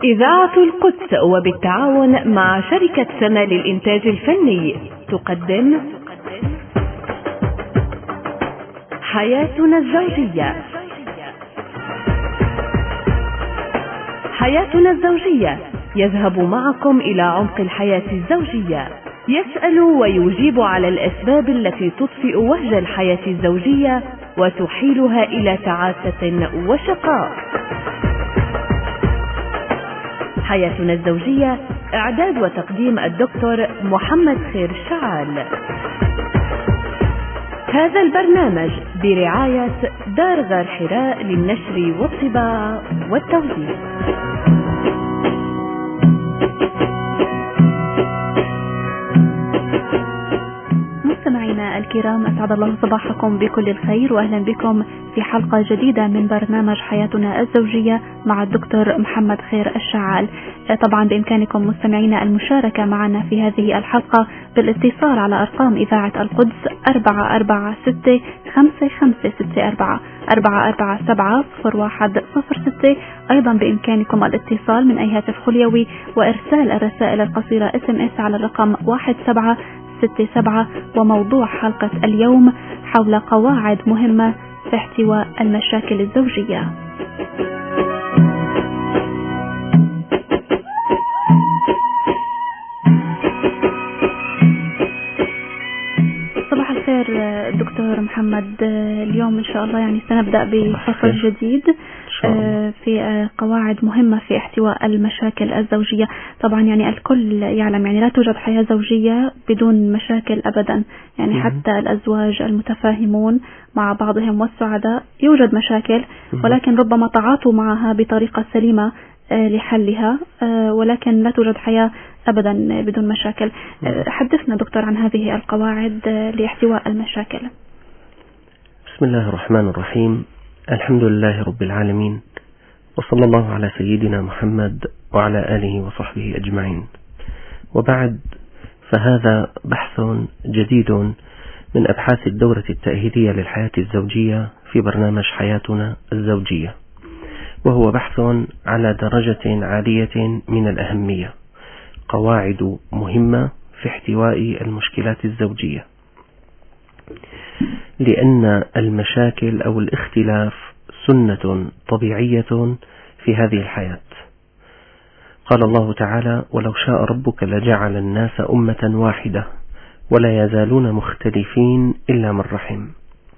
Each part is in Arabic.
إذاعة القدس وبالتعاون مع شركة سما للإنتاج الفني تقدم حياتنا الزوجية. حياتنا الزوجية يذهب معكم إلى عمق الحياة الزوجية، يسأل ويجيب على الأسباب التي تطفئ وهج الحياة الزوجية وتحيلها إلى تعاسة وشقاء. حياتنا الزوجية، إعداد وتقديم الدكتور محمد خير الشعال. هذا البرنامج برعاية دار غار حراء للنشر والطباعة والتوزيع. مستمعينا الكرام، أسعد الله صباحكم بكل الخير، وأهلا بكم في حلقة جديدة من برنامج حياتنا الزوجية مع الدكتور محمد خير الشعال. طبعا بإمكانكم مستمعينا المشاركة معنا في هذه الحلقة بالاتصال على أرقام إذاعة القدس 446-5564 447-0106. أيضا بإمكانكم الاتصال من أي هاتف خليوي وإرسال الرسائل القصيرة SMS على الرقم 1767. وموضوع حلقة اليوم حول قواعد مهمة في احتواء المشاكل الزوجية. صباح الخير دكتور محمد. اليوم إن شاء الله يعني سنبدأ بفصل جديد في قواعد مهمة في احتواء المشاكل الزوجية. طبعا يعني الكل يعلم يعني لا توجد حياة زوجية بدون مشاكل أبدا، يعني حتى الأزواج المتفاهمون مع بعضهم والسعداء يوجد مشاكل، ولكن ربما تعاطوا معها بطريقة سليمة لحلها، ولكن لا توجد حياة أبدا بدون مشاكل. حدثنا دكتور عن هذه القواعد لاحتواء المشاكل. بسم الله الرحمن الرحيم. الحمد لله رب العالمين، وصلى الله على سيدنا محمد وعلى آله وصحبه أجمعين، وبعد، فهذا بحث جديد من أبحاث الدورة التأهيلية للحياة الزوجية في برنامج حياتنا الزوجية، وهو بحث على درجة عالية من الأهمية، قواعد مهمة في احتواء المشكلات الزوجية، لأن المشاكل أو الاختلاف سنة طبيعية في هذه الحياة. قال الله تعالى: ولو شاء ربك لجعل الناس أمة واحدة ولا يزالون مختلفين إلا من رحم.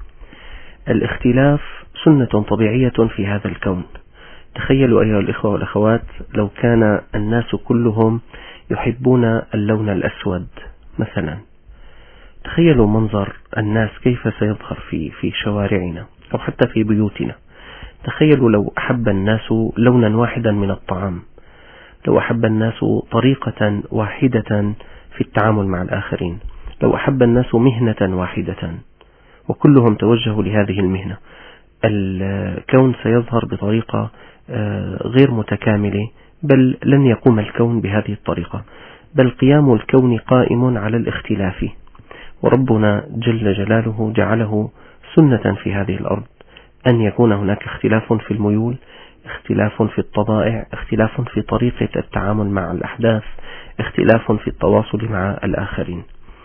الاختلاف سنة طبيعية في هذا الكون. تخيلوا أيها الإخوة والأخوات، لو كان الناس كلهم يحبون اللون الأسود مثلا، تخيلوا منظر الناس كيف سيظهر في شوارعنا أو حتى في بيوتنا. تخيلوا لو أحب الناس لونا واحدا من الطعام، لو أحب الناس طريقة واحدة في التعامل مع الآخرين، لو أحب الناس مهنة واحدة وكلهم توجهوا لهذه المهنة، الكون سيظهر بطريقة غير متكاملة، بل لن يقوم الكون بهذه الطريقة، بل قيام الكون قائم على الاختلاف، وربنا جل جلاله جعله سنة في هذه الأرض أن يكون هناك اختلاف في الميول، اختلاف في الطبائع، اختلاف في طريقة التعامل مع الأحداث، اختلاف في التواصل مع الآخرين.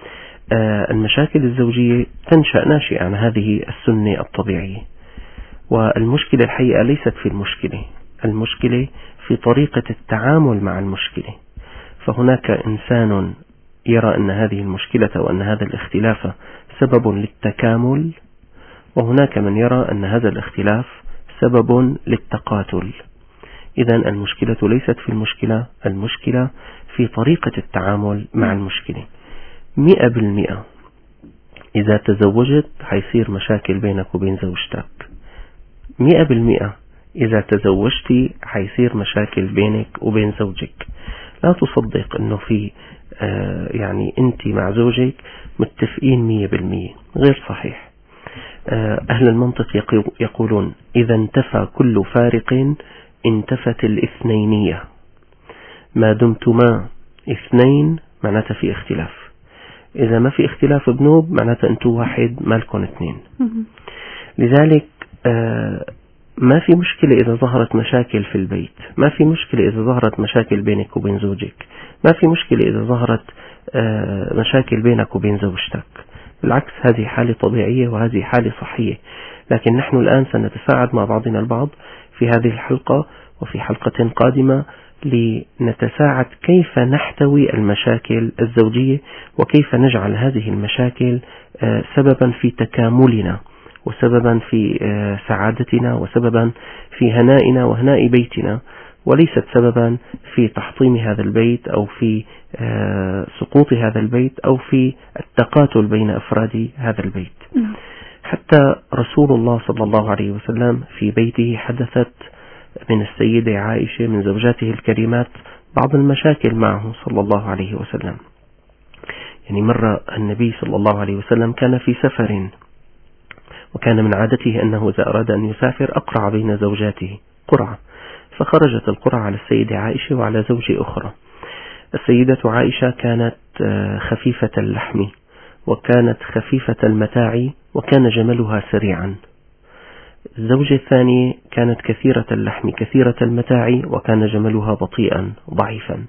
المشاكل الزوجية تنشأ ناشئة عن هذه السنة الطبيعية، والمشكلة الحقيقة ليست في المشكلة، المشكلة في طريقة التعامل مع المشكلة. فهناك إنسان يرى أن هذه المشكلة وأن هذا الاختلاف سبب للتكامل، وهناك من يرى أن هذا الاختلاف سبب للتقاتل. إذن المشكلة ليست في المشكلة، المشكلة في طريقة التعامل مع المشكلة. 100% إذا تزوجت حيصير مشاكل بينك وبين زوجتك، 100% إذا تزوجتي حيصير مشاكل بينك وبين زوجك. لا تصدق أنه في يعني أنت مع زوجك متفقين 100%، غير صحيح. أهل المنطق يقولون: إذا انتفى كل فارق انتفت الاثنينية. ما دمتما اثنين معناته في اختلاف، إذا ما في اختلاف بنوب معناته أنتوا واحد، مالكم اثنين. لذلك ما في مشكلة إذا ظهرت مشاكل في البيت، ما في مشكلة إذا ظهرت مشاكل بينك وبين زوجك، ما في مشكلة إذا ظهرت مشاكل بينك وبين زوجتك. بالعكس، هذه حالة طبيعية وهذه حالة صحية. لكن نحن الآن سنتساعد مع بعضنا البعض في هذه الحلقة وفي حلقة قادمة لنتساعد كيف نحتوي المشاكل الزوجية، وكيف نجعل هذه المشاكل سببا في تكاملنا، وسببا في سعادتنا، وسببا في هنائنا وهناء بيتنا، وليست سببا في تحطيم هذا البيت أو في سقوط هذا البيت أو في التقاتل بين أفراد هذا البيت. حتى رسول الله صلى الله عليه وسلم في بيته حدثت من السيدة عائشة من زوجاته الكريمات بعض المشاكل معه صلى الله عليه وسلم. يعني مرة النبي صلى الله عليه وسلم كان في سفر، وكان من عادته أنه إذا أراد أن يسافر أقرع بين زوجاته قرعة، فخرجت القرعة على السيدة عائشة وعلى زوجة أخرى. السيدة عائشة كانت خفيفة اللحم، وكانت خفيفة المتاع، وكان جملها سريعا. الزوجة الثانية كانت كثيرة اللحم كثيرة المتاع، وكان جملها بطيئا ضعيفا.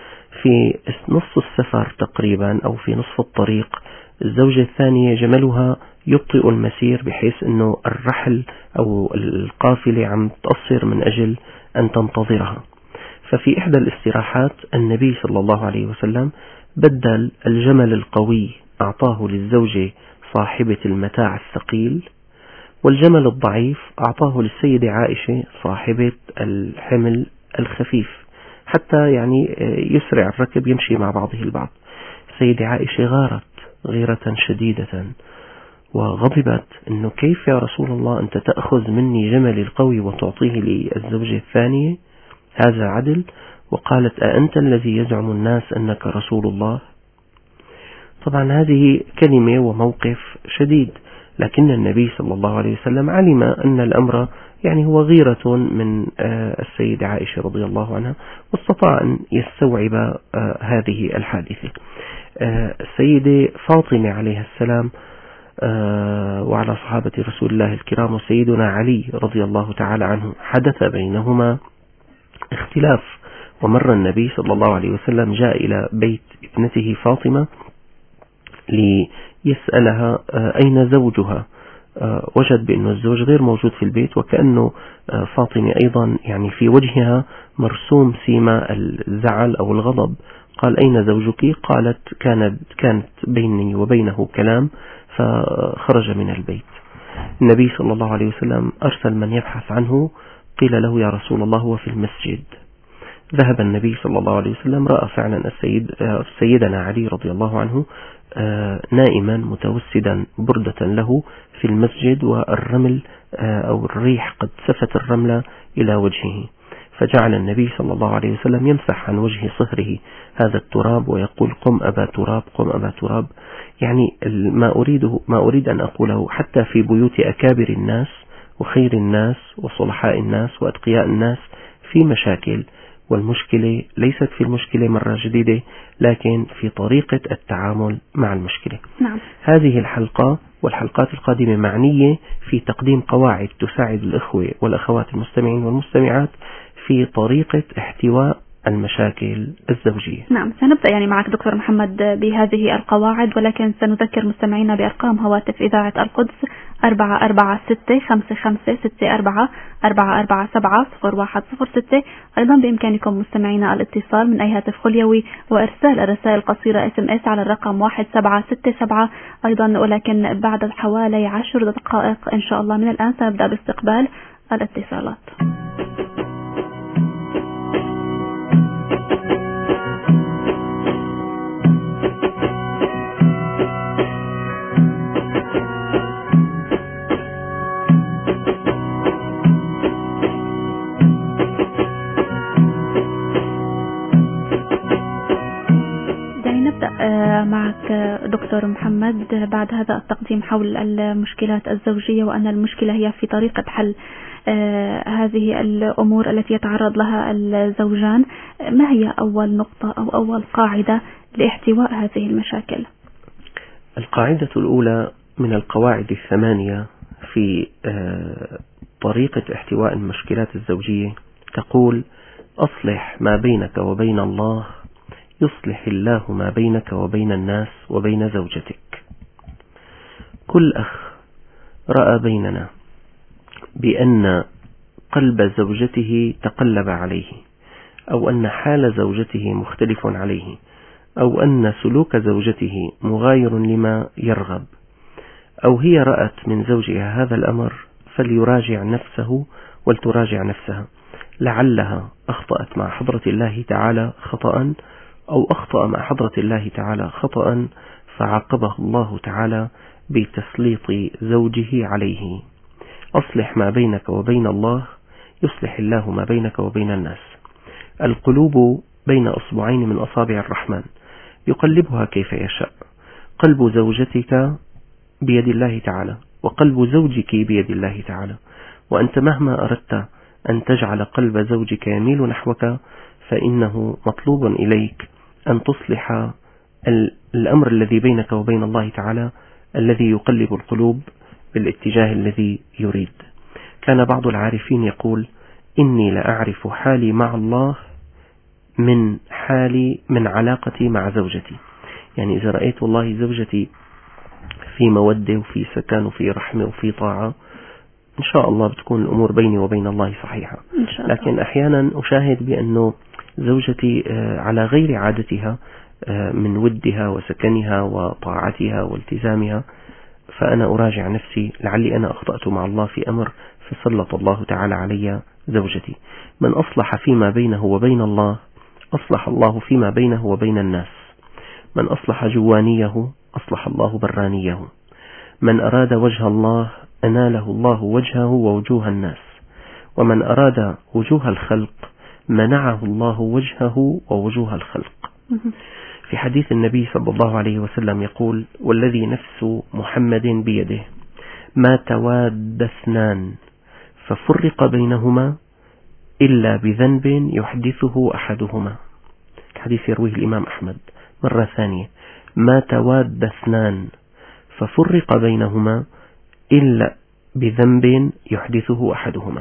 في نصف السفر تقريبا أو في نصف الطريق، الزوجة الثانية جملها يبطئ المسير، بحيث أنه الرحل أو القافلة عم تقصر من أجل أن تنتظرها. ففي إحدى الاستراحات النبي صلى الله عليه وسلم بدل الجمل القوي، أعطاه للزوجة صاحبة المتاع الثقيل، والجمل الضعيف أعطاه للسيدة عائشة صاحبة الحمل الخفيف، حتى يعني يسرع الركب يمشي مع بعضه البعض. السيدة عائشة غارت غيرة شديدة وغضبت، أنه كيف يا رسول الله أنت تأخذ مني جملي القوي وتعطيه للزوجة الثانية؟ هذا عدل؟ وقالت أأنت الذي يزعم الناس أنك رسول الله؟ طبعا هذه كلمة وموقف شديد، لكن النبي صلى الله عليه وسلم علم أن الأمر يعني هو غيرة من السيدة عائشة رضي الله عنها، واستطاع أن يستوعب هذه الحادثة. السيدة فاطمة عليه السلام وعلى صحابة رسول الله الكرام وسيدنا علي رضي الله تعالى عنه حدث بينهما اختلاف، ومر النبي صلى الله عليه وسلم جاء إلى بيت ابنته فاطمة ليسألها أين زوجها. وجد بأن الزوج غير موجود في البيت، وكأنه فاطمة أيضا يعني في وجهها مرسوم سيما الزعل أو الغضب. قال أين زوجك؟ قالت كانت بيني وبينه كلام فخرج من البيت. النبي صلى الله عليه وسلم أرسل من يبحث عنه، قيل له يا رسول الله هو في المسجد. ذهب النبي صلى الله عليه وسلم، رأى فعلا سيدنا علي رضي الله عنه نائما متوسدا بردة له في المسجد، والرمل أو الريح قد سفت الرمل إلى وجهه، فجعل النبي صلى الله عليه وسلم يمسح عن وجه صهره هذا التراب ويقول قم أبا تراب قم أبا تراب. يعني ما أريد أن أقوله، حتى في بيوت أكابر الناس وخير الناس وصلحاء الناس وأتقياء الناس في مشاكل، والمشكلة ليست في المشكلة مرة جديدة، لكن في طريقة التعامل مع المشكلة. نعم. هذه الحلقة والحلقات القادمة معنية في تقديم قواعد تساعد الإخوة والأخوات المستمعين والمستمعات في طريقة احتواء المشاكل الزوجية. نعم، سنبدأ يعني معك دكتور محمد بهذه القواعد، ولكن سنذكر مستمعينا بأرقام هواتف إذاعة القدس 446-55-64-447-010-106. أيضا بإمكانكم مستمعينا الاتصال من أي هاتف خليوي وإرسال الرسائل القصيرة SMS على الرقم 1767. أيضا ولكن بعد حوالي 10 دقائق إن شاء الله من الآن سنبدأ باستقبال الاتصالات. معك دكتور محمد بعد هذا التقديم حول المشكلات الزوجية، وأن المشكلة هي في طريقة حل هذه الأمور التي يتعرض لها الزوجان. ما هي أول نقطة أو أول قاعدة لاحتواء هذه المشاكل؟ القاعدة الأولى من القواعد الثمانية في طريقة احتواء المشكلات الزوجية تقول: أصلح ما بينك وبين الله يصلح الله ما بينك وبين الناس وبين زوجتك. كل أخ رأى بيننا بأن قلب زوجته تقلب عليه، أو أن حال زوجته مختلف عليه، أو أن سلوك زوجته مغاير لما يرغب، أو هي رأت من زوجها هذا الأمر، فليراجع نفسه ولتراجع نفسها، لعلها أخطأت مع حضرة الله تعالى خطأ، أو أخطأ مع حضرة الله تعالى خطأ فعاقبه الله تعالى بتسليط زوجه عليه. أصلح ما بينك وبين الله يصلح الله ما بينك وبين الناس. القلوب بين أصبعين من أصابع الرحمن يقلبها كيف يشاء. قلب زوجتك بيد الله تعالى، وقلب زوجك بيد الله تعالى، وأنت مهما أردت أن تجعل قلب زوجك يميل نحوك فإنه مطلوب إليك أن تصلح الأمر الذي بينك وبين الله تعالى الذي يقلب القلوب بالاتجاه الذي يريد. كان بعض العارفين يقول: إني لأعرف حالي مع الله من علاقتي مع زوجتي. يعني إذا رأيت والله زوجتي في مودة وفي سكن وفي رحمة وفي طاعة، إن شاء الله بتكون الأمور بيني وبين الله صحيحة. لكن أحيانا أشاهد بأنه زوجتي على غير عادتها من ودها وسكنها وطاعتها والتزامها، فأنا أراجع نفسي، لعلي أنا أخطأت مع الله في أمر فسلط الله تعالى علي زوجتي. من أصلح فيما بينه وبين الله أصلح الله فيما بينه وبين الناس. من أصلح جوانيه أصلح الله برانيه. من أراد وجه الله أناله الله وجهه ووجوه الناس. ومن أراد وجوه الخلق منعه الله وجهه ووجوه الخلق. في حديث النبي صلى الله عليه وسلم يقول: والذي نفس محمد بيده ما تواد اثنان ففرق بينهما إلا بذنب يحدثه أحدهما. الحديث يرويه الإمام أحمد مرة ثانية: ما تواد اثنان ففرق بينهما إلا بذنب يحدثه أحدهما.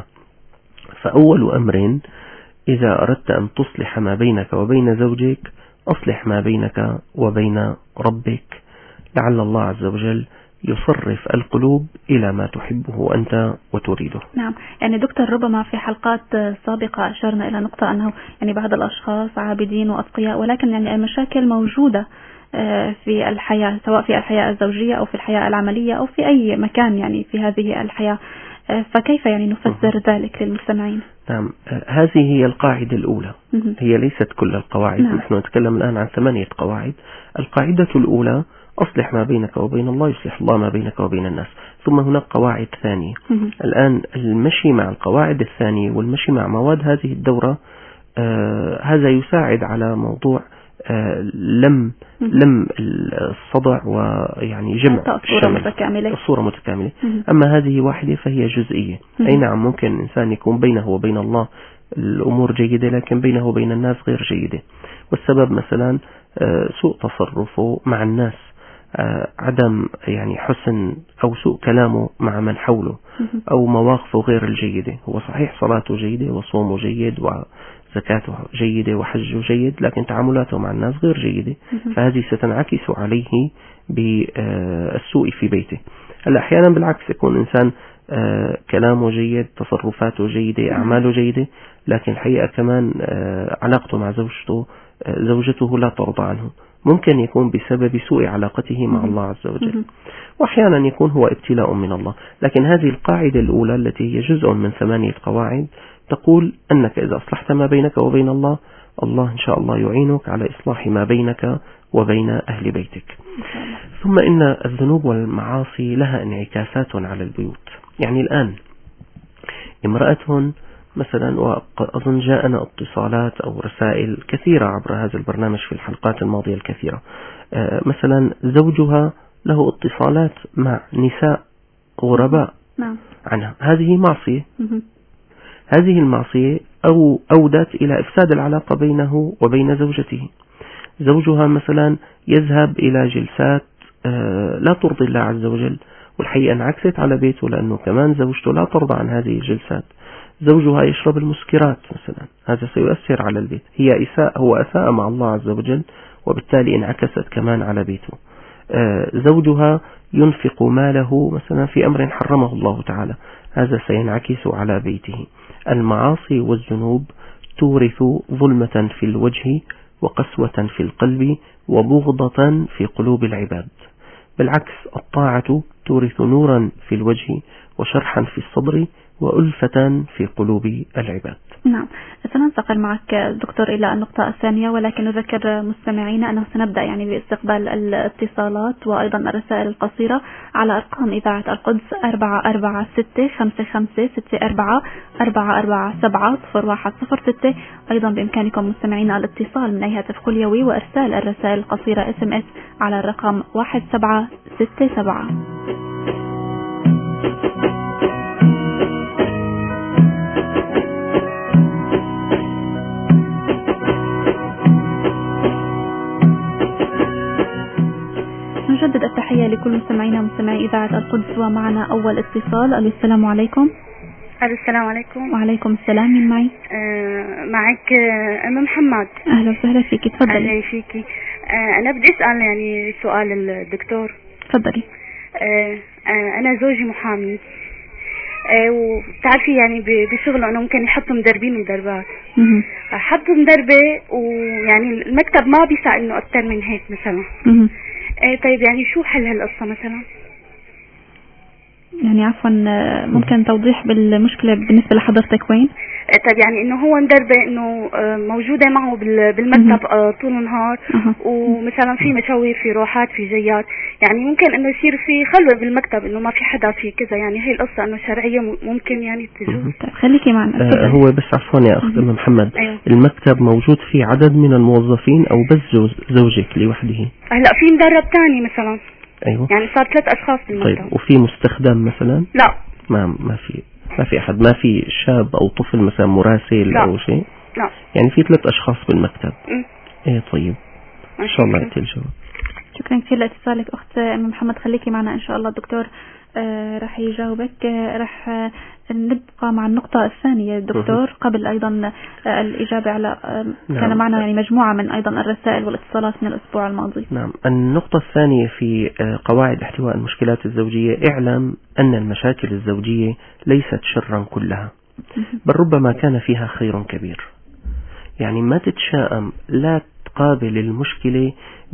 فأول أمر إذا أردت أن تصلح ما بينك وبين زوجك أصلح ما بينك وبين ربك، لعل الله عز وجل يصرف القلوب إلى ما تحبه أنت وتريده. نعم، يعني دكتور ربما في حلقات سابقة أشرنا إلى نقطة أنه يعني بعض الأشخاص عابدين وأتقياء، ولكن يعني المشاكل موجودة في الحياة، سواء في الحياة الزوجية أو في الحياة العملية أو في أي مكان يعني في هذه الحياة، فكيف يعني نفسر ذلك للمستمعين؟ نعم، هذه هي القاعدة الأولى. هي ليست كل القواعد. نعم. نحن نتكلم الآن عن 8 قواعد. القاعدة الأولى: أصلح ما بينك وبين الله يصلح الله ما بينك وبين الناس. ثم هناك قواعد ثانية. الآن المشي مع القواعد الثانية والمشي مع مواد هذه الدورة هذا يساعد على موضوع لم الصدع ويعني جمع الصورة متكاملة. أما هذه واحدة فهي جزئية. أي نعم، ممكن الإنسان يكون بينه وبين الله الأمور جيدة لكن بينه وبين الناس غير جيدة، والسبب مثلا سوء تصرفه مع الناس، عدم يعني حسن أو سوء كلامه مع من حوله، أو مواقفه غير الجيدة. هو صحيح صلاته جيدة وصومه جيد وزكاته جيدة وحجه جيد، لكن تعاملاته مع الناس غير جيدة، فهذه ستنعكس عليه بالسوء في بيته. هلا أحيانا بالعكس يكون إنسان كلامه جيد، تصرفاته جيدة، أعماله جيدة، لكن الحقيقة كمان علاقته مع زوجته لا ترضى عنه. ممكن يكون بسبب سوء علاقته مع الله عز وجل، وأحيانا يكون هو ابتلاء من الله. لكن هذه القاعدة الأولى التي هي جزء من 8 قواعد تقول أنك إذا أصلحت ما بينك وبين الله، الله إن شاء الله يعينك على إصلاح ما بينك وبين أهل بيتك. ثم إن الذنوب والمعاصي لها انعكاسات على البيوت. يعني الآن امرأة مثلا، وأظن جاءنا اتصالات أو رسائل كثيرة عبر هذا البرنامج في الحلقات الماضية الكثيرة، مثلا زوجها له اتصالات مع نساء غرباء عنها. هذه معصية. هذه المعصية أودت إلى إفساد العلاقة بينه وبين زوجته. زوجها مثلا يذهب إلى جلسات لا ترضي الله عز وجل، والحقيقة انعكست على بيته، لأنه كمان زوجته لا ترضى عن هذه الجلسات. زوجها يشرب المسكرات مثلا، هذا سيؤثر على البيت. هو أساء مع الله عز وجل، وبالتالي انعكست كمان على بيته. زوجها ينفق ماله مثلا في أمر حرمه الله تعالى، هذا سينعكس على بيته. المعاصي والذنوب تورث ظلمة في الوجه وقسوة في القلب وبغضة في قلوب العباد. بالعكس، الطاعة تورث نورا في الوجه وشرحا في الصدر وألفة في قلوب العباد. نعم، سننتقل معك دكتور إلى النقطة الثانية، ولكن نذكر مستمعينا أنه سنبدأ باستقبال الاتصالات وأيضا الرسائل القصيرة على أرقام إذاعة القدس 446-55-64-44-7-010-106. أيضا بإمكانكم مستمعينا الاتصال من أي هاتف خليوي وإرسال الرسائل القصيرة SMS على الرقم 1767. نجدد التحية لكل مستمعينا ومستمعي إذاعة القدس، ومعنا أول اتصال. السلام عليكم. السلام عليكم. وعليكم السلام. مين معي؟ معك أم محمد. أهلا وسهلا فيكي، تفضلي. أهلا فيكي. أنا بدي أسأل سؤال الدكتور. تفضلي. أنا زوجي محامي، وبتعرفي بشغله أنه ممكن يحطوا مدربين ومدربات. حطوا مدربة، ويعني المكتب ما بيساعد إنه أكتر من هيك مثلا. طيب شو حل هالقصة مثلا؟ عفوا، ممكن توضيح بالمشكلة بالنسبة لحضرتك وين؟ طيب انه هو مدربة انه موجودة معه بالمكتب طول النهار، ومثلا في مشاوير، في روحات، في جيات، ممكن انه يصير في خلوة بالمكتب، انه ما في حدا في كذا. هي القصة انه شرعية ممكن تجوز. طيب خليكي معنا. هو بس عفوا يا أخت أم محمد. أيوه. المكتب موجود فيه عدد من الموظفين أو بس زوجك لوحده؟ هلا في مدرب تاني مثلا. أيوه. صار 3 أشخاص بالمكتب. طيب، وفي مستخدم مثلا؟ لا، ما في أحد، ما في شاب أو طفل مثلا مراسل؟ لا. أو شيء؟ لا. في 3 أشخاص بالمكتب. إيه طيب، إن شاء الله يأتي الجواب. شكرا كثير لاتصالك أخت أم محمد. خليكي معنا إن شاء الله. الدكتور راح يجاوبك. راح نبقى مع النقطة الثانية دكتور قبل أيضا الإجابة على كان معنا مجموعة من أيضا الرسائل والاتصالات من الأسبوع الماضي. نعم، النقطة الثانية في قواعد احتواء المشكلات الزوجية: اعلم أن المشاكل الزوجية ليست شرا كلها، بل ربما كان فيها خير كبير. ما تتشائم، لا تقابل المشكلة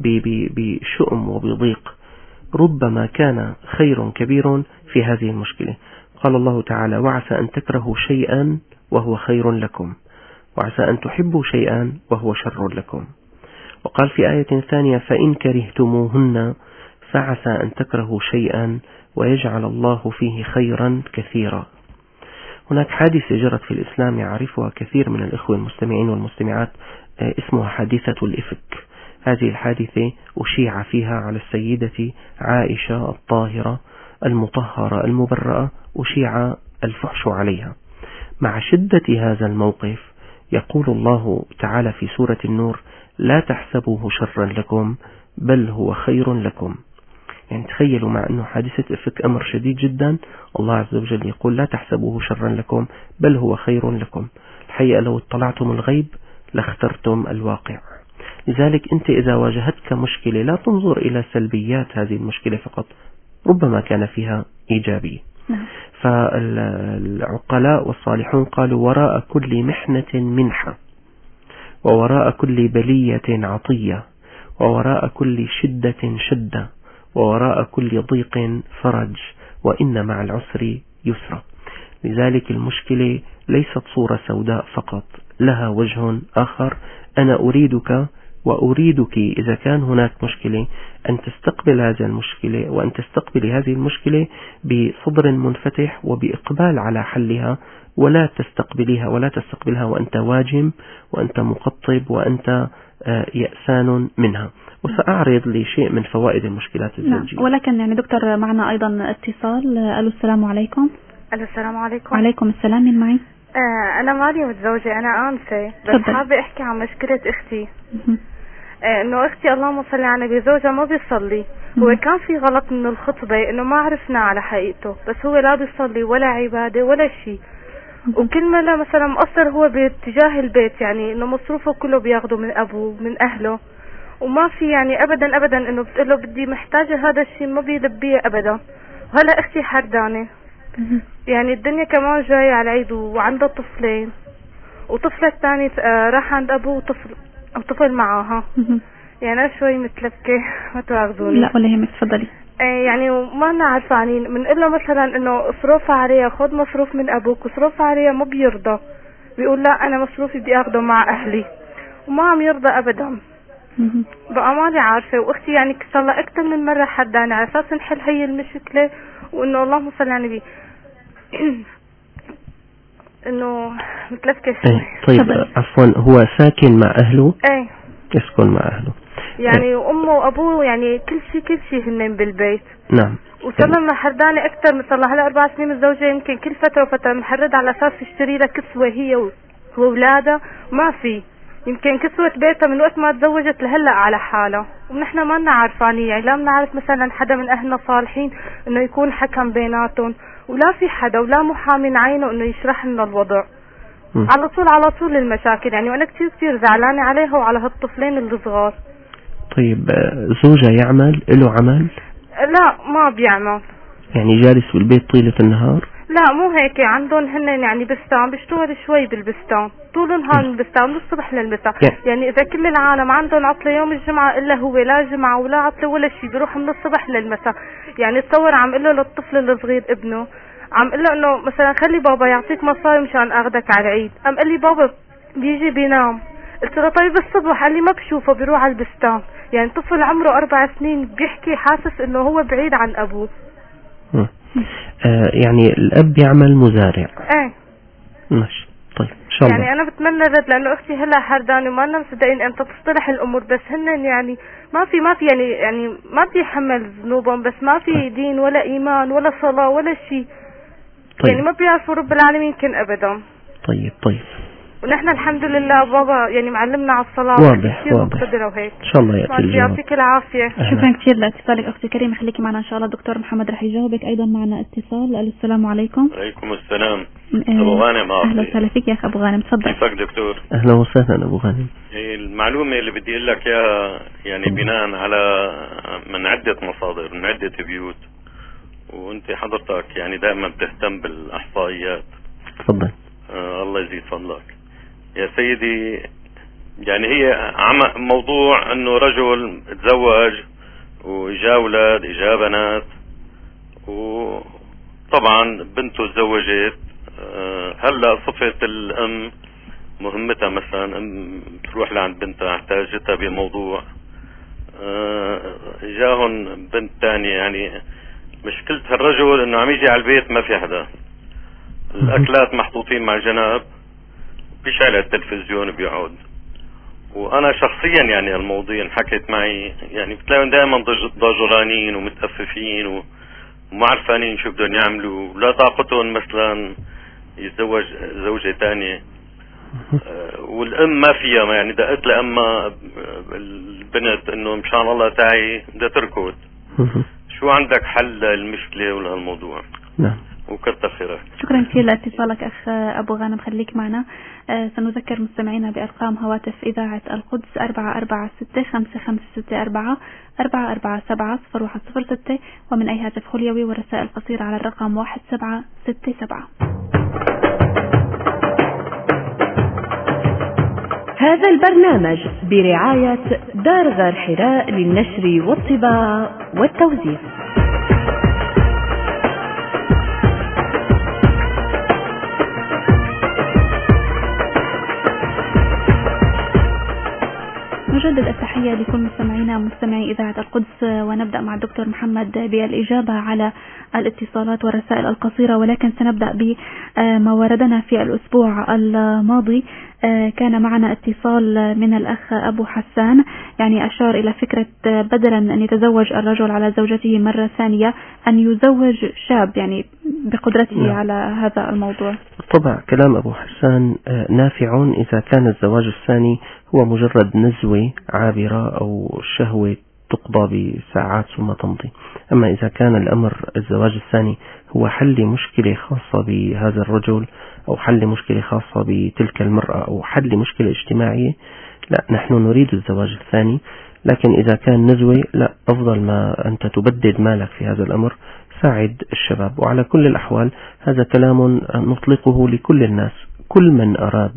بشؤم وبضيق، ربما كان خير كبير في هذه المشكلة. قال الله تعالى: وعسى أن تكرهوا شيئا وهو خير لكم، وعسى أن تحبوا شيئا وهو شر لكم. وقال في آية ثانية: فإن كرهتموهن فعسى أن تكرهوا شيئا ويجعل الله فيه خيرا كثيرا. هناك حادثة جرت في الإسلام يعرفها كثير من الإخوة المستمعين والمستمعات، اسمها حادثة الإفك. هذه الحادثة أشيع فيها على السيدة عائشة الطاهرة المطهرة المبرأة، أشيع الفحش عليها. مع شدة هذا الموقف يقول الله تعالى في سورة النور: لا تحسبوه شرا لكم بل هو خير لكم. تخيلوا، مع أنه حادثة إفك أمر شديد جدا، الله عز وجل يقول: لا تحسبوه شرا لكم بل هو خير لكم. الحقيقة لو اطلعتم الغيب لاخترتم الواقع. لذلك أنت إذا واجهتك مشكلة لا تنظر إلى سلبيات هذه المشكلة فقط، ربما كان فيها إيجابية. فالعقلاء والصالحون قالوا: وراء كل محنة منحة، ووراء كل بلية عطية، ووراء كل شدة شدة، ووراء كل ضيق فرج، وإن مع العسر يسرا. لذلك المشكلة ليست صورة سوداء فقط، لها وجه آخر. أنا أريدك وأريدك إذا كان هناك مشكلة أن تستقبل هذه المشكلة، وأن تستقبل هذه المشكلة بصدر منفتح وبإقبال على حلها، ولا تستقبلها وأنت واجم وأنت مقطب وأنت يأسان منها. وسأعرض لشيء من فوائد المشكلات الزوجية. ولكن دكتور معنا أيضا اتصال. السلام عليكم. السلام عليكم. وعليكم السلام. من معي؟ أنا مريم متزوجة، أنا أنثى، بس حابة أحكي عن مشكلة أختي. إنه أختي اللهم صل على النبي زوجها ما بيصلي، هو كان في غلط من الخطبة انه ما عرفنا على حقيقته، بس هو لا بيصلي ولا عبادة ولا شيء، وكل ما مثلا مقصر هو باتجاه البيت، يعني انه مصروفه كله بياخده من ابوه من اهله، وما في يعني ابدا انه بتقله بدي محتاجة هذا الشيء ما بيلبيه ابدا. وهلا اختي حردانة، يعني الدنيا كمان جاية على العيد وعنده طفلين، وطفلة الثانية راح عند ابوه وطفل معاها. يعني انا شوي متلكة ما تواخذوني. لا ولا يهمك، تفضلي. يعني ما لنا عارفانين، بنقول له مثلا انه اصرف عليها، خذ مصروف من ابوك، اصرف عليها، ما بيرضى، بيقول لا انا مصروفي بدي اخذه مع اهلي، وما عم يرضى ابدا. بقى مالي عارفة، واختي يعني صار لها اكثر من مرة حداني على اساس نحل هي المشكلة، وانه اللهم صل على النبي انه متلفكة شوي. طيب عفوا، هو ساكن مع اهله؟ ايه يسكن مع اهله، يعني امه وابوه يعني كل شيء هن بالبيت. نعم. وصار لنا حردانة اكثر من صار لها هلا 4 سنين متزوجة، يمكن كل فترة وفترة محرد على اساس تشتري لها كسوة هي واولادها، ما في، يمكن كسوة بيتها من وقت ما تزوجت لهلا على حالها، ونحن ما لنا عارفانين، يعني لا بنعرف مثلا حدا من اهلنا صالحين انه يكون حكم بيناتهم، ولا في حدا ولا محامي عينه انه يشرح لنا الوضع. على طول المشاكل، يعني وانا كثير زعلانة عليها وعلى هالطفلين الصغار. طيب زوجها يعمل؟ له عمل؟ لا ما بيعمل. يعني جالس بالبيت طيلة النهار؟ لا مو هيك، عندهم هن يعني بستان، بيشتغل شوي بالبستان طول النهار، من البستان من الصبح للمساء. يعني اذا كل العالم عندهم عطلة يوم الجمعة الا هو لا جمعة ولا عطلة ولا شيء، بيروح من الصبح للمساء. يعني تصور عم قله للطفل الصغير ابنه، عم قله انه مثلا خلي بابا يعطيك مصاري مشان اخذك على العيد، قام قال لي بابا بيجي بينام. قلت له طيب الصبح، قال لي ما بشوفه بيروح على البستان. يعني طفل عمره 4 سنين بيحكي حاسس انه هو بعيد عن ابوه. يعني الاب يعمل مزارع. ايه ماشي. طيب ان شاء الله. يعني انا بتمنى رد، لانه اختي هلا حردانه وما لنا مصدقين امتى تصطلح الامور، بس هن يعني ما في يعني ما بيحمل ذنوبهم، بس ما في دين ولا ايمان ولا صلاه ولا شيء. طيب. يعني ما بيعرفوا رب العالمين يمكن ابدا. طيب ونحن الحمد لله بابا يعني معلمنا على الصلاة واضح وهيك. ان شاء الله يأتي الجواب. يعطيك العافية. شكرا كثير لاتصالك اختي كريمة، خليكي معنا ان شاء الله. دكتور محمد رح يجاوبك. ايضا معنا اتصال. السلام عليكم. وعليكم السلام. ابو غانم. اهلا وسهلا فيك يا اخ ابو غانم، تفضل. كيفك دكتور؟ اهلا وسهلا ابو غانم. المعلومة اللي بدي اقول لك اياها يعني بناء على من عدة مصادر من عدة بيوت، وانت حضرتك يعني دائما بتهتم بالاحصائيات. تفضل. الله يزيد فضلك يا سيدي. يعني هي موضوع انه رجل تزوج واجا اولاد اجا بنات، وطبعا بنته تزوجت. هلا صفة الام مهمتها مثلا تروح لعند بنتها احتاجتها بموضوع، جاهن بنت تانية. يعني مشكلة هالرجل انه عم يجي على البيت ما في حدا، الاكلات محطوطين مع الجناب، بيشعل التلفزيون بيقعد. وانا شخصيا يعني الموضوع حكيت معي، يعني بتلاقيهم دائما ضجرانين ومتأففين وما عرفانين شو بدهم يعملوا، ولا طاقتهم مثلا يتزوج زوجة تانية. والام ما فيها، يعني دقت لأما البنت انه مشان الله تعي بدها تركض. شو عندك حل للمشكلة ولا الموضوع؟ نعم. وكتر خيرك. شكرا كثير لاتصالك اخ ابو غانم، خليك معنا. سنذكر مستمعينا بارقام هواتف اذاعه القدس 446-5564 447-0106، ومن اي هاتف خليوي ورسائل قصيره على الرقم 1767. هذا البرنامج برعاية دار غار حراء للنشر والطباعة والتوزيع. نجدد التحية لكل مستمعينا مستمعي إذاعة القدس، ونبدأ مع الدكتور محمد بالإجابة على الاتصالات والرسائل القصيرة، ولكن سنبدأ بما وردنا في الأسبوع الماضي. كان معنا اتصال من الأخ أبو حسان، يعني أشار إلى فكرة بدلا أن يتزوج الرجل على زوجته مرة ثانية أن يزوج شاب يعني بقدرته على هذا الموضوع. طبعا كلام أبو حسان نافع إذا كان الزواج الثاني هو مجرد نزوة عابرة أو شهوة تقضى بساعات ثم تمضي. أما إذا كان الأمر الزواج الثاني هو حل مشكلة خاصة بهذا الرجل أو حل مشكلة خاصة بتلك المرأة أو حل مشكلة اجتماعية، لا، نحن نريد الزواج الثاني. لكن إذا كان نزوي، لا، أفضل ما أنت تبدد مالك في هذا الأمر، ساعد الشباب. وعلى كل الأحوال هذا كلام نطلقه لكل الناس، كل من أراد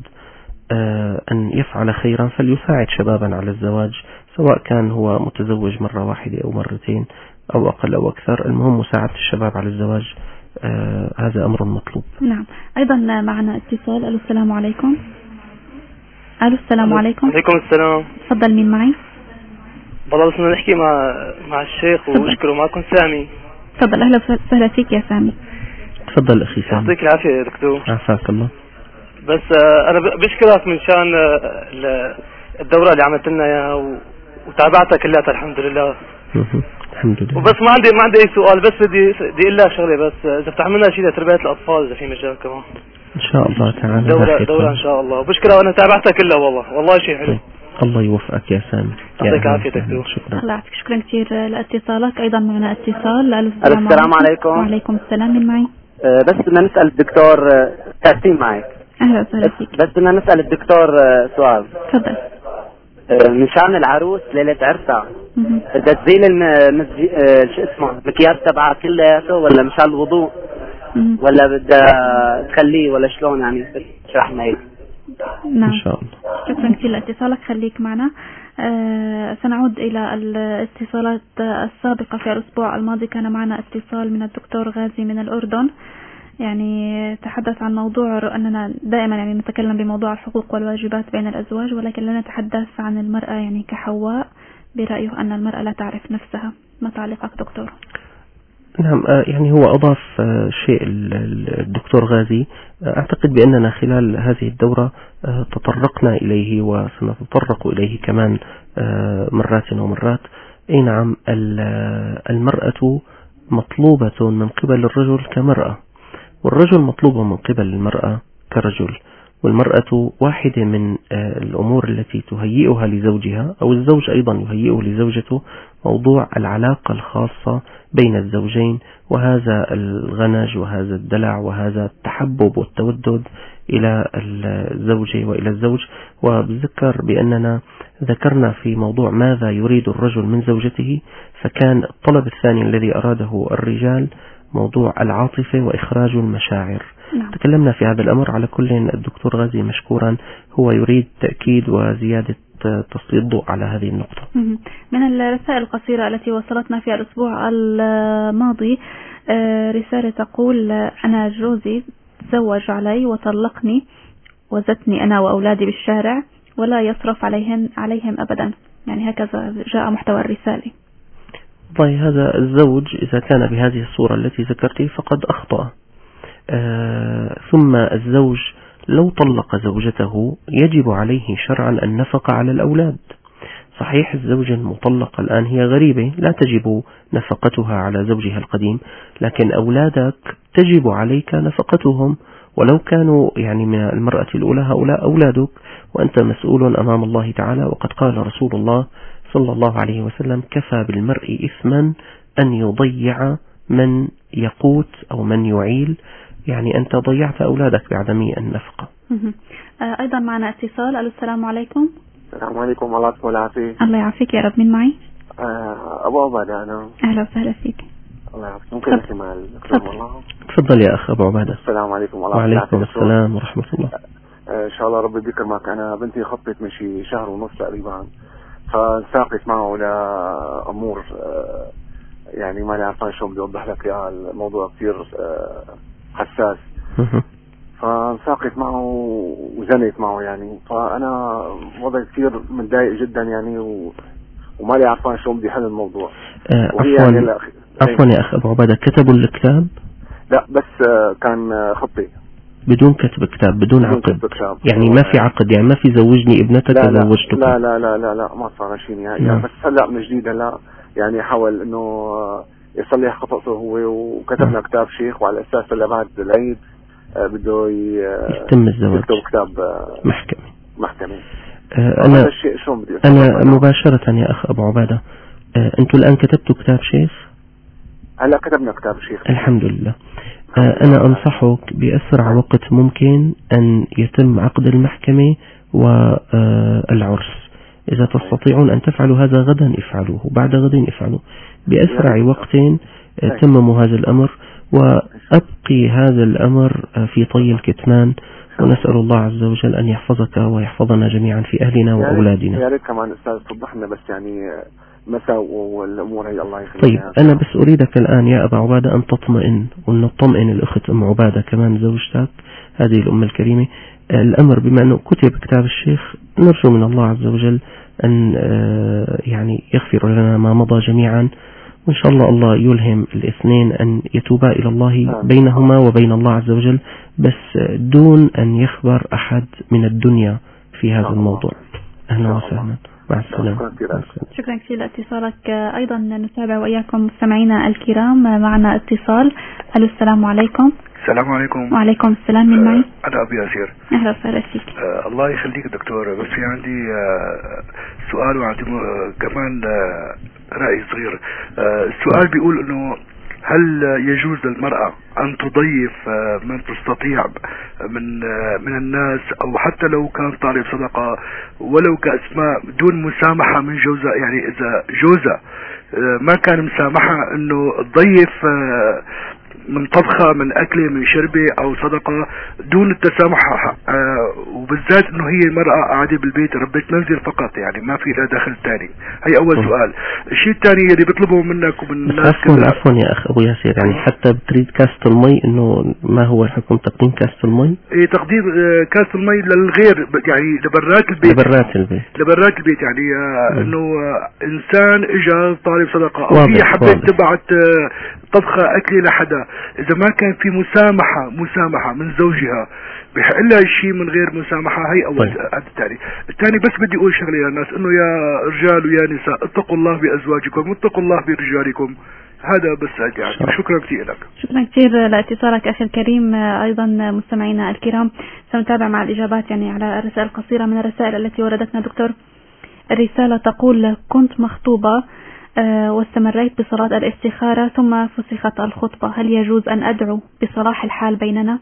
أن يفعل خيرا فليساعد شبابا على الزواج، سواء كان هو متزوج مرة واحدة أو مرتين أو أقل أو أكثر، المهم مساعدة الشباب على الزواج، هذا أمر مطلوب. نعم. أيضا معنا اتصال. ألو، السلام عليكم. ألو، السلام عليكم. عليكم السلام. تفضل، مين معي؟ والله بس بدنا نحكي مع الشيخ وأشكره. معكم سامي. تفضل، أهلا وسهلا فيك يا سامي. تفضل أخي سامي. يعطيك العافية يا دكتور. عافاك الله. بس أنا بشكرك من شان الدورة اللي عملت لنا إياها وتابعتها كلها الحمد لله. الحمد لله. وبس ما عندي أي سؤال، بس بدي أقول لك شغلة، بس إذا بتعملنا شيء لتربية الأطفال إذا في مجال كمان إن شاء الله تعالى. دورة إن شاء الله. بشكرك، وأنا تابعتها كلها والله شيء حلو. الله يوفقك يا سامي. يعطيك العافية دكتور. شكرا. الله يعطيك، شكرا كثير لاتصالك. أيضا معنا اتصال. السلام عليكم. وعليكم السلام. من معي؟ بس بدنا نسأل الدكتور تقسيم معك. أهلا وسهلا فيك. بس بدنا نسأل الدكتور سؤال. تفضل. من شان العروس ليلة عرسها بدها تزيل شو اسمه المكياج تبعها كلياته، ولا مشان الوضوء، ولا بدها تخليه، ولا شلون يعني؟ اشرح لنا هيك. نعم. إن شاء الله. شكرا كثير لاتصالك، خليك معنا. سنعود إلى الاتصالات السابقة. في الأسبوع الماضي كان معنا اتصال من الدكتور غازي من الأردن، يعني تحدث عن موضوع أننا دائما يعني نتكلم بموضوع الحقوق والواجبات بين الأزواج، ولكن لا نتحدث عن المرأة يعني كحواء، برأيه أن المرأة لا تعرف نفسها. ما تعليقك دكتور؟ نعم، يعني هو أضاف شيء الدكتور غازي، أعتقد بأننا خلال هذه الدورة تطرقنا إليه وسنتطرق إليه كمان مرات ومرات. أي نعم، المرأة مطلوبة من قبل الرجل كمرأة، والرجل مطلوب من قبل المرأة كرجل، والمرأة واحدة من الأمور التي تهيئها لزوجها أو الزوج أيضا يهيئه لزوجته موضوع العلاقة الخاصة بين الزوجين، وهذا الغنج وهذا الدلع وهذا التحبب والتودد إلى الزوجة وإلى الزوج. وبذكر بأننا ذكرنا في موضوع ماذا يريد الرجل من زوجته، فكان الطلب الثاني الذي أراده الرجال موضوع العاطفة وإخراج المشاعر. نعم. تكلمنا في هذا الأمر. على كل الدكتور غازي مشكورا هو يريد تأكيد وزيادة تسليط الضوء على هذه النقطة. من الرسائل القصيرة التي وصلتنا في الأسبوع الماضي رسالة تقول: أنا جوزي تزوج علي وطلقني وزتني أنا وأولادي بالشارع ولا يصرف عليهم أبدا. يعني هكذا جاء محتوى الرسالة. طيب، هذا الزوج إذا كان بهذه الصورة التي ذكرتي فقد أخطأ. ثم الزوج لو طلق زوجته يجب عليه شرعا النفقة على الأولاد. صحيح الزوجة المطلقة الآن هي غريبة لا تجب نفقتها على زوجها القديم، لكن أولادك تجب عليك نفقتهم، ولو كانوا يعني من المرأة الأولى هؤلاء أولادك، وأنت مسؤول أمام الله تعالى. وقد قال رسول الله صلى الله عليه وسلم: كفى بالمرء إثما أن يضيع من يقوت أو من يعيل، يعني أنت ضيعت أولادك بعدم النفقة. أيضا معنا اتصال. السلام عليكم. السلام عليكم. الله يسلمك والعافية. الله يعافيك يا رب. من معي؟ أبو عبادة أنا. أهلا وسهلا فيك. الله يعافيك. ممكن أحكي مع الدكتور والله؟ تفضل يا أخ أبو عبادة. السلام عليكم. وعليكم السلام ورحمة الله. إن شاء الله ربي يكرمك. أنا بنتي خطت من شي شهر ونص تقريبا، فساقت معه لأمور يعني ما عارفان شو بدي أوضح لك إياها، الموضوع كثير حساس. فانساقت معه وزنت معه يعني، فأنا وضعي كثير متضايق جدا يعني وما لي عارفان شو بدي حل الموضوع. عفوا يا أخ أبو عبادة، كتبوا الكتاب؟ لا، بس كان خطي بدون كتب كتاب، بدون عقد يعني ما في عقد، يعني ما في زوجني ابنتك وزوجتك. لا لا لا لا لا ما صار شيء يعني. بس هلا من جديد هلا يعني حاول انه يصلح خطأته هو، وكتب لنا كتاب شيخ، وعلى اساس هلا بعد العيد بده يتم الزواج، يكتب كتاب محكمة. أنا مباشرة يا أخ أبو عبادة أنتم الآن كتبتوا كتاب شيخ؟ هلا كتبنا كتاب شيخ الحمد لله. أنا أنصحك بأسرع وقت ممكن أن يتم عقد المحكمة والعرس. إذا تستطيعون أن تفعلوا هذا غدا افعلوه، بعد غد افعلوه، بأسرع وقت تمموا هذا الأمر، وأبقي هذا الأمر في طي الكتمان، ونسأل الله عز وجل أن يحفظك ويحفظنا جميعا في أهلنا وأولادنا. يا ريت كمان أستاذ توضح لنا بس يعني مساء والأمور هي الله يخليها. طيب أنا بس أريدك الآن يا أبا عبادة أن تطمئن، وأن تطمئن الأخت أم عبادة كمان زوجتك هذه الأم الكريمة. الأمر بما أنه كتب كتاب الشيخ نرجو من الله عز وجل أن يعني يغفر لنا ما مضى جميعا، وإن شاء الله الله يلهم الاثنين أن يتوبا إلى الله بينهما وبين الله عز وجل، بس دون أن يخبر أحد من الدنيا في هذا الموضوع. أهلا وسهلا، مع السلامة. شكرا كثير لاتصالك. أيضا نتابع وإياكم مستمعينا الكرام، معنا اتصال. ألو، السلام عليكم. السلام عليكم. وعليكم السلام. من معي؟ أنا أبي ياسير. أهلا وسهلا فيك. الله يخليك دكتور، بس في عندي سؤال وعندي كمان رأي صغير. السؤال بيقول إنه هل يجوز للمرأة أن تضيف من تستطيع من الناس، أو حتى لو كان طالب صدقة ولو كأسماء، دون مسامحة من جوزها؟ يعني إذا جوزها ما كان مسامحة إنه تضيف من طبخة، من أكلة، من شربة أو صدقة دون التسامح، وبالذات إنه هي المرأة قاعدة بالبيت ربة منزل فقط، يعني ما في لها دخل تاني. هي أول سؤال. الشيء الثاني اللي بيطلبه منك ومن الناس عفوا يا أخ أبو ياسير، يعني حتى بتريد كاسة المي، إنه ما هو الحكم تقديم كاسة المي؟ إيه، تقديم كاسة المي للغير، يعني لبرات البيت. لبرات البيت يعني إنه إنسان إجا طالب صدقة أو هي حبت تبعت طبخة أكلة لحدا، إذا ما كان في مسامحة من زوجها بحق لها شيء من غير مسامحة. هي أول. الثاني بس بدي أقول شغلة يا ناس، إنه يا رجال ويا نساء اتقوا الله بأزواجكم واتقوا الله برجالكم. هذا بس يعني. شكرا كثير لك. شكرا كثير لاتصالك أخي الكريم. أيضا مستمعينا الكرام سنتابع مع الإجابات يعني على الرسائل القصيرة من الرسائل التي وردتنا. دكتور، الرسالة تقول: كنت مخطوبة واستمريت بصلاة الاستخارة ثم فسخت الخطبة، هل يجوز أن أدعو بصلاح الحال بيننا؟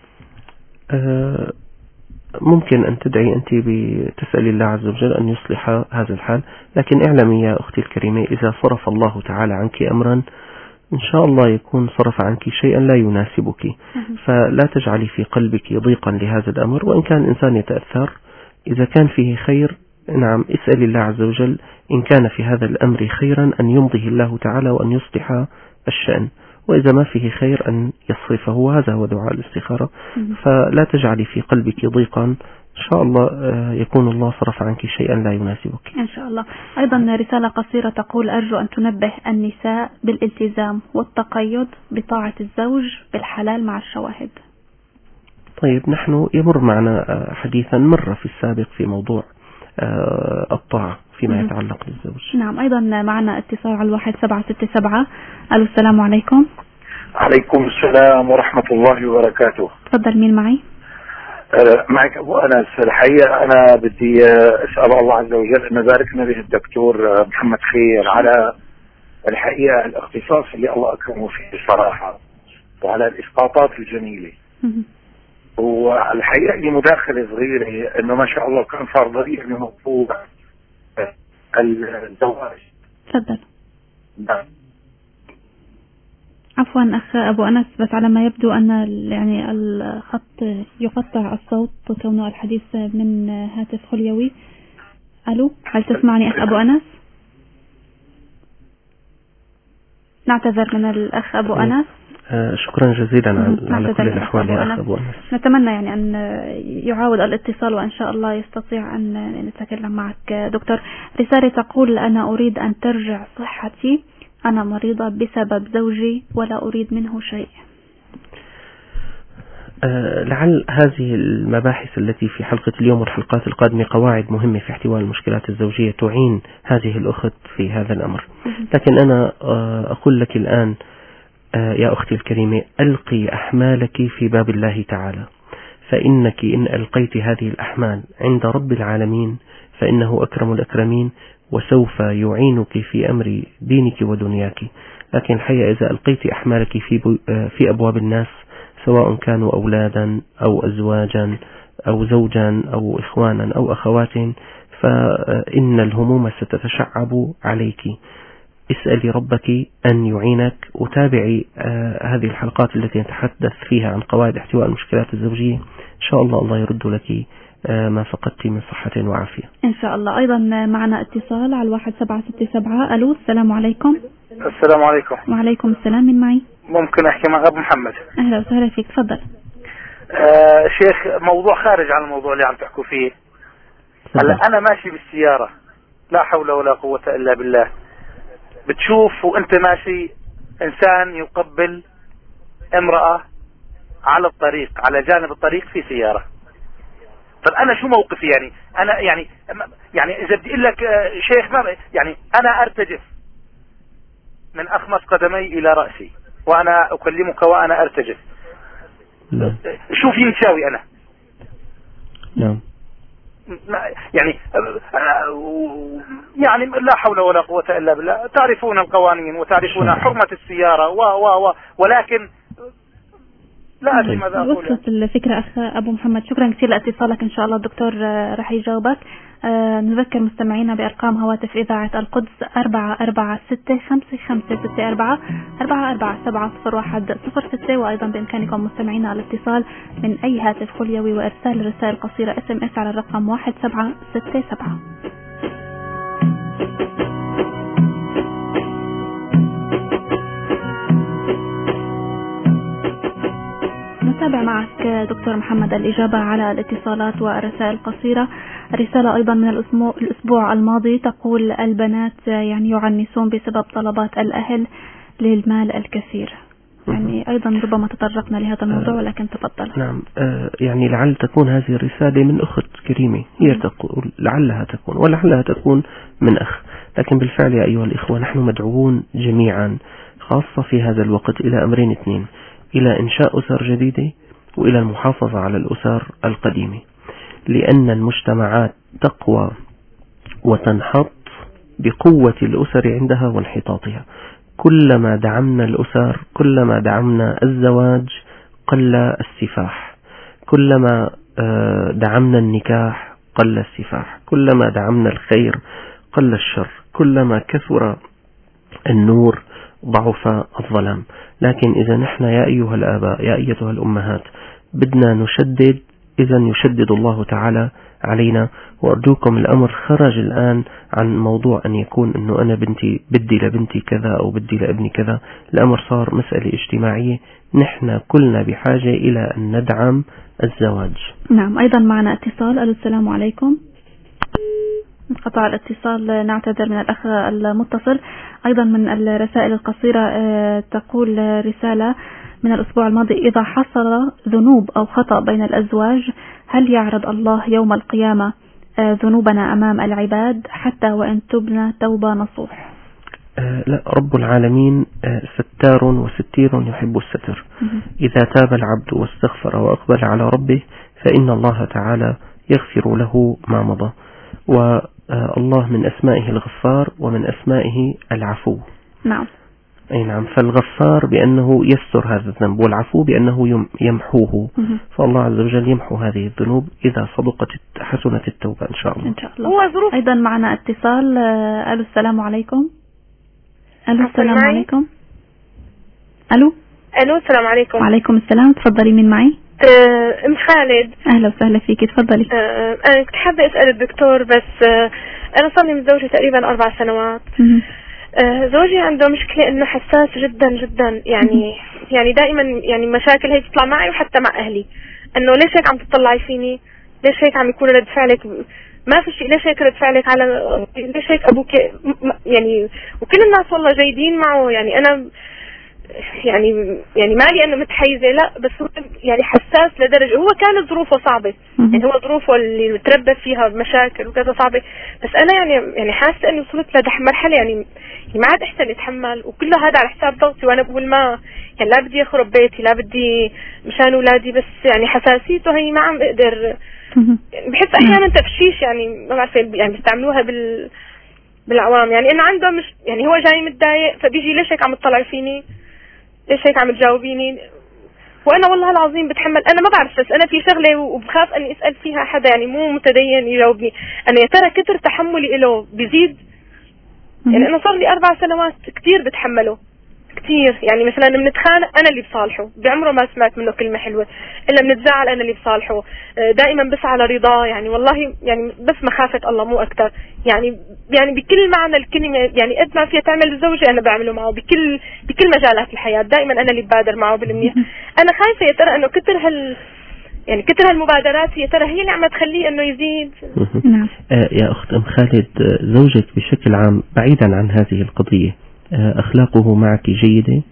ممكن أن تدعي أنت بتسأل الله عز وجل أن يصلح هذا الحال، لكن اعلمي يا أختي الكريمة إذا صرف الله تعالى عنك أمرا إن شاء الله يكون صرف عنك شيئا لا يناسبك، فلا تجعلي في قلبك ضيقا لهذا الأمر. وإن كان الإنسان يتأثر إذا كان فيه خير، نعم، اسأل الله عز وجل إن كان في هذا الأمر خيرا أن يمضيه الله تعالى وأن يصلح الشأن، وإذا ما فيه خير أن يصرفه، وهذا هو دعاء الاستخارة. فلا تجعلي في قلبك ضيقا، إن شاء الله يكون الله صرف عنك شيئا لا يناسبك إن شاء الله. أيضا رسالة قصيرة تقول: أرجو أن تنبه النساء بالالتزام والتقيد بطاعة الزوج بالحلال مع الشواهد. طيب، نحن يمر معنا حديثا مرة في السابق في موضوع الطاعة فيما يتعلق بالزوج. نعم. أيضا معنا اتصال على 1767. ألو، السلام عليكم. عليكم السلام ورحمة الله وبركاته. تفضل، مين معي؟ معك أبو أنس. الحقيقة أنا بدي أسأل الله عز وجل أن يباركنا به الدكتور محمد خير على الحقيقة الاختصاص اللي الله أكرمه فيه الصراحة، وعلى الإسقاطات الجميلة. والحقيقة لي مداخلة صغيرة، إنه ما شاء الله كان صار ضريح بموضوع الزواج. تفضل. عفوا أخ أبو أنس، بس على ما يبدو أن يعني الخط يقطع الصوت كونه الحديث من هاتف خليوي. ألو، هل تسمعني أخ أبو أنس؟ نعتذر من الأخ أبو أنس. شكرا جزيلا على كل الأحوال يا أخ أبو أنس. نتمنى يعني أن يعاود الاتصال وإن شاء الله يستطيع أن نتكلم معك. دكتور، رسالة تقول: أنا أريد أن ترجع صحتي، أنا مريضة بسبب زوجي ولا أريد منه شيء. لعل هذه المباحث التي في حلقة اليوم والحلقات القادمة قواعد مهمة في احتواء المشكلات الزوجية تعين هذه الأخت في هذا الأمر. لكن أنا أقول لك الآن يا أختي الكريمة، ألقي أحمالك في باب الله تعالى، فإنك إن ألقيت هذه الأحمال عند رب العالمين فإنه أكرم الأكرمين وسوف يعينك في أمر دينك ودنياك. لكن الحقيقة إذا ألقيت أحمالك في أبواب الناس، سواء كانوا أولادا أو أزواجا أو زوجا أو إخوانا أو أخوات، فإن الهموم ستتشعب عليك. اسألي ربك أن يعينك، وتابعي هذه الحلقات التي نتحدث فيها عن قواعد احتواء المشكلات الزوجية. إن شاء الله يرد لك ما فقدت من صحة وعافية إن شاء الله. أيضا معنا اتصال على 1767. ألو، السلام عليكم. السلام عليكم. وعليكم السلام، من معي؟ ممكن أحكي مع أبو محمد؟ أهلا وسهلا فيك، تفضل. شيخ، موضوع خارج عن الموضوع اللي عم تحكوا فيه. هلا أنا ماشي بالسيارة، لا حول ولا قوة إلا بالله، بتشوف وأنت ماشي إنسان يقبل امرأة على الطريق، على جانب الطريق في سيارة. طب أنا شو موقفي؟ يعني أنا يعني إذا بدي أقول لك شيخ، ما يعني أنا أرتجف من أخمص قدمي إلى رأسي وأنا أكلمك وأنا أرتجف. لا. شو في نساوي أنا؟ نعم. يعني لا حول ولا قوة إلا بالله. تعرفون القوانين وتعرفون حرمة السيارة ولكن لا أدري ماذا أقول. وصلت الفكرة أخ أبو محمد، شكرا كثير لاتصالك. إن شاء الله الدكتور رح يجاوبك. نذكر مستمعينا بأرقام هواتف إذاعة القدس 4465564 4470106، وأيضا بإمكانكم مستمعينا الاتصال من أي هاتف خليوي وإرسال رسائل قصيرة SMS على الرقم 1767. نتابع معك دكتور محمد الإجابة على الاتصالات والرسائل القصيرة. رسالة أيضا من الأسبوع الماضي تقول: البنات يعني يعنسون بسبب طلبات الأهل للمال الكثير. يعني أيضا ربما تطرقنا لهذا الموضوع، ولكن تفضل. نعم. يعني لعل تكون هذه الرسالة من أخت كريمة، هي تقول لعلها تكون ولعلها تكون من أخ، لكن بالفعل يا أيها الإخوة نحن مدعوون جميعا خاصة في هذا الوقت إلى أمرين اثنين: إلى إنشاء أسر جديدة، وإلى المحافظة على الأسر القديمة، لأن المجتمعات تقوى وتنحط بقوة الأسر عندها وانحطاطها. كلما دعمنا الأسر، كلما دعمنا الزواج، قل السفاح. كلما دعمنا النكاح قل السفاح. كلما دعمنا الخير قل الشر. كلما كثر النور ضعف الظلام. لكن إذا نحن يا أيها الآباء، يا أيتها الأمهات، بدنا نشدد، إذا يشدد الله تعالى علينا. وأرجوكم، الأمر خرج الآن عن موضوع أن يكون أنه أنا بدي لبنتي كذا أو بدي لابني كذا. الأمر صار مسألة اجتماعية، نحن كلنا بحاجة إلى أن ندعم الزواج. نعم. أيضا معنا اتصال. السلام عليكم. انقطع الاتصال، نعتذر من الأخ المتصل. أيضا من الرسائل القصيرة تقول رسالة من الأسبوع الماضي: إذا حصل ذنوب أو خطأ بين الأزواج، هل يعرض الله يوم القيامة ذنوبنا أمام العباد حتى وإن تبنا توبة نصوح؟ لا، رب العالمين ستار وستير يحب الستر. إذا تاب العبد واستغفر وأقبل على ربه فإن الله تعالى يغفر له ما مضى. والله من أسمائه الغفار ومن أسمائه العفو. نعم. أي نعم. فالغفار بأنه يستر هذا الذنب، والعفو بأنه يمحوه. فالله عز وجل يمحو هذه الذنوب إذا صدقت حسنة التوبة إن شاء الله. إن شاء الله. أيضا معنا اتصال. ألو، السلام عليكم. ألو، السلام عليكم. ألو، السلام عليكم. وعليكم السلام. تفضلي، من معي؟ أم خالد. أهلا وسهلا فيك، تفضلي. أنا كنت حابة أسأل الدكتور، بس أنا صار لي متزوجة تقريبا 4 سنوات. زوجي عنده مشكلة إنه حساس جدا جدا، يعني دائما يعني مشاكل هيك تطلع معي وحتى مع أهلي، إنه ليش هيك عم تطلعي فيني، ليش هيك عم يكون رد فعلك ما في شيء، ليش هيك رد فعلك على، ليش هيك أبوك يعني. وكل الناس والله جيدين معه، يعني أنا يعني ما لي أنه متحيزة، لا، بس هو يعني حساس لدرجة، هو كانت ظروفه صعبة، يعني هو ظروفه اللي تربى فيها مشاكل وكذا صعبة، بس أنا يعني حاسة أني وصلت لمرحلة يعني ما عاد أحسن أتحمل، وكله هذا على حساب ضغطي، وأنا بقول ما يعني لا بدي أخرب بيتي، لا بدي مشان أولادي، بس يعني حساسيته هي ما عم أقدر. يعني بحس أحيانا تفشيش، يعني ما بعرف يعني بيستعملوها بالعوام، يعني انه عنده مش يعني هو جاي متضايق فبيجي ليش هيك عم تطلع فيني، ليش هيك عم تجاوبيني، وانا والله العظيم بتحمل. انا ما بعرف، بس انا في شغله وبخاف اني اسال فيها حدا يعني مو متدين يجاوبني، انا يا ترى كتر تحملي له بيزيد؟ يعني انا صار لي 4 سنوات كثير بتحمله كثير، يعني مثلا بنتخانق انا اللي بصالحه، بعمره ما سمعت منه كلمه حلوه، الا بنتزعل انا اللي بصالحه، دائما بسعى لرضاه، يعني والله يعني بس مخافه الله مو اكثر، يعني بكل معنى الكلمه، يعني قد ما فيها تعمل الزوجه انا بعمله معه بكل مجالات الحياه، دائما انا اللي ببادر معه بالمنيح. انا خايفه يا ترى انه كتر هالمبادرات يا ترى هي اللي عم تخليه انه يزيد. نعم. يا اخت ام خالد، زوجك بشكل عام بعيدا عن هذه القضيه اخلاقه معك جيده؟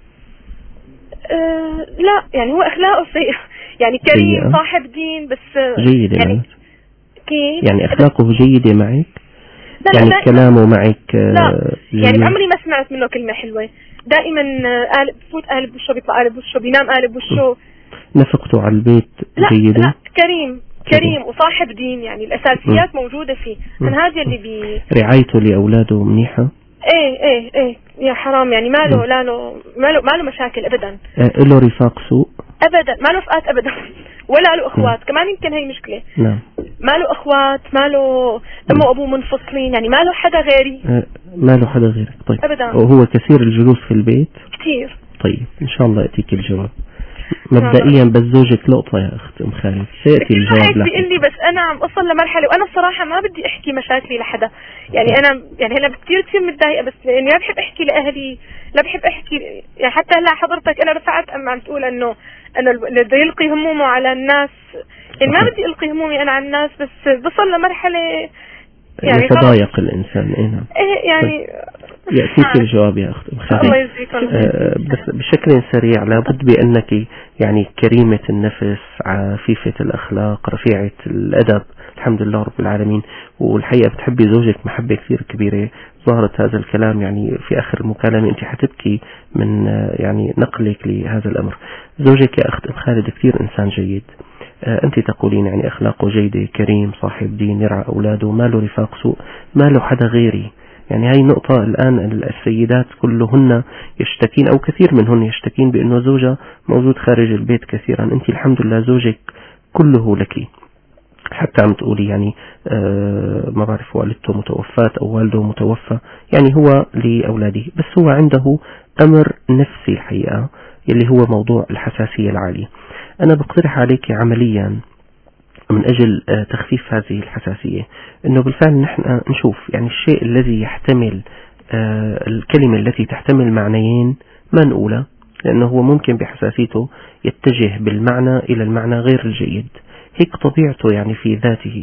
لا، يعني هو اخلاقه سيء، يعني كريم صاحب دين بس جيده يعني كيف؟ يعني اخلاقه جيده معك؟ لا يعني لا كلامه معك لا يعني عمري ما سمعت منه كلمه حلوه، دائما بفوت قالب وشه بيطلع قالب وشه، بينام قالب وشه. نفقته على البيت جيده؟ لا كريم وصاحب دين، يعني الاساسيات موجوده فيه، انا هذا اللي رعايته لاولاده منيحه؟ ايه يا حرام، يعني ما له مشاكل ابدا. له رفاق سوء؟ ابدا، ما له رفقات ابدا ولا له اخوات، كمان يمكن هي مشكله. نعم. ما له اخوات، ما له امه وابوه منفصلين، يعني ما له حدا غيري. ما له حدا غيرك؟ طيب ابدا. وهو كثير الجلوس في البيت؟ كثير. طيب ان شاء الله ياتيك الجواب. مبدئيا بس زوجك لقطة يا أخت أم خالد، سيأتي الجواب لك. بيقول لي بس أنا عم أصل لمرحلة، وأنا الصراحة ما بدي أحكي مشاكلي لحدا، يعني أنا يعني هلا كثير متضايقة، بس لأني لا بحب أحكي لأهلي، لا بحب أحكي، يعني حتى هلا حضرتك أنا رفعت عم تقول إنه اللي بده يلقي همومه على الناس، يعني ما بدي ألقي همومي أنا على الناس، بس بصل لمرحلة يعني يتضايق الإنسان. إيه يعني يأتيك الجواب يا أخت أم خالد. الله يجزيكم. بس بشكل سريع، لابد بأنك يعني كريمة النفس، عفيفة الأخلاق، رفيعة الأدب، الحمد لله رب العالمين، والحقيقة بتحبي زوجك محبة كثير كبيرة. ظهرت هذا الكلام يعني في آخر المكالمة، أنت حتبكي من يعني نقلك لهذا الأمر. زوجك يا أخت أم خالد كثير إنسان جيد، أنت تقولين يعني أخلاقه جيدة، كريم، صاحب دين، يرعى أولاده، ما له رفاق سوء، ما له حدا غيري. يعني هاي نقطة الآن السيدات كلهن يشتكين، أو كثير منهن يشتكين بأنه زوجة موجود خارج البيت كثيرا. أنت الحمد لله زوجك كله لك، حتى عم تقولي يعني ما بعرف والدته متوفاة أو والده متوفى، يعني هو لأولاده، بس هو عنده أمر نفسي الحقيقة اللي هو موضوع الحساسية العالية. أنا بقترح عليك عمليا من أجل تخفيف هذه الحساسية، أنه بالفعل نحن نشوف يعني الشيء الذي يحتمل الكلمة التي تحتمل معنيين ما نقولها، لأنه هو ممكن بحساسيته يتجه بالمعنى إلى المعنى غير الجيد، هيك طبيعته يعني في ذاته.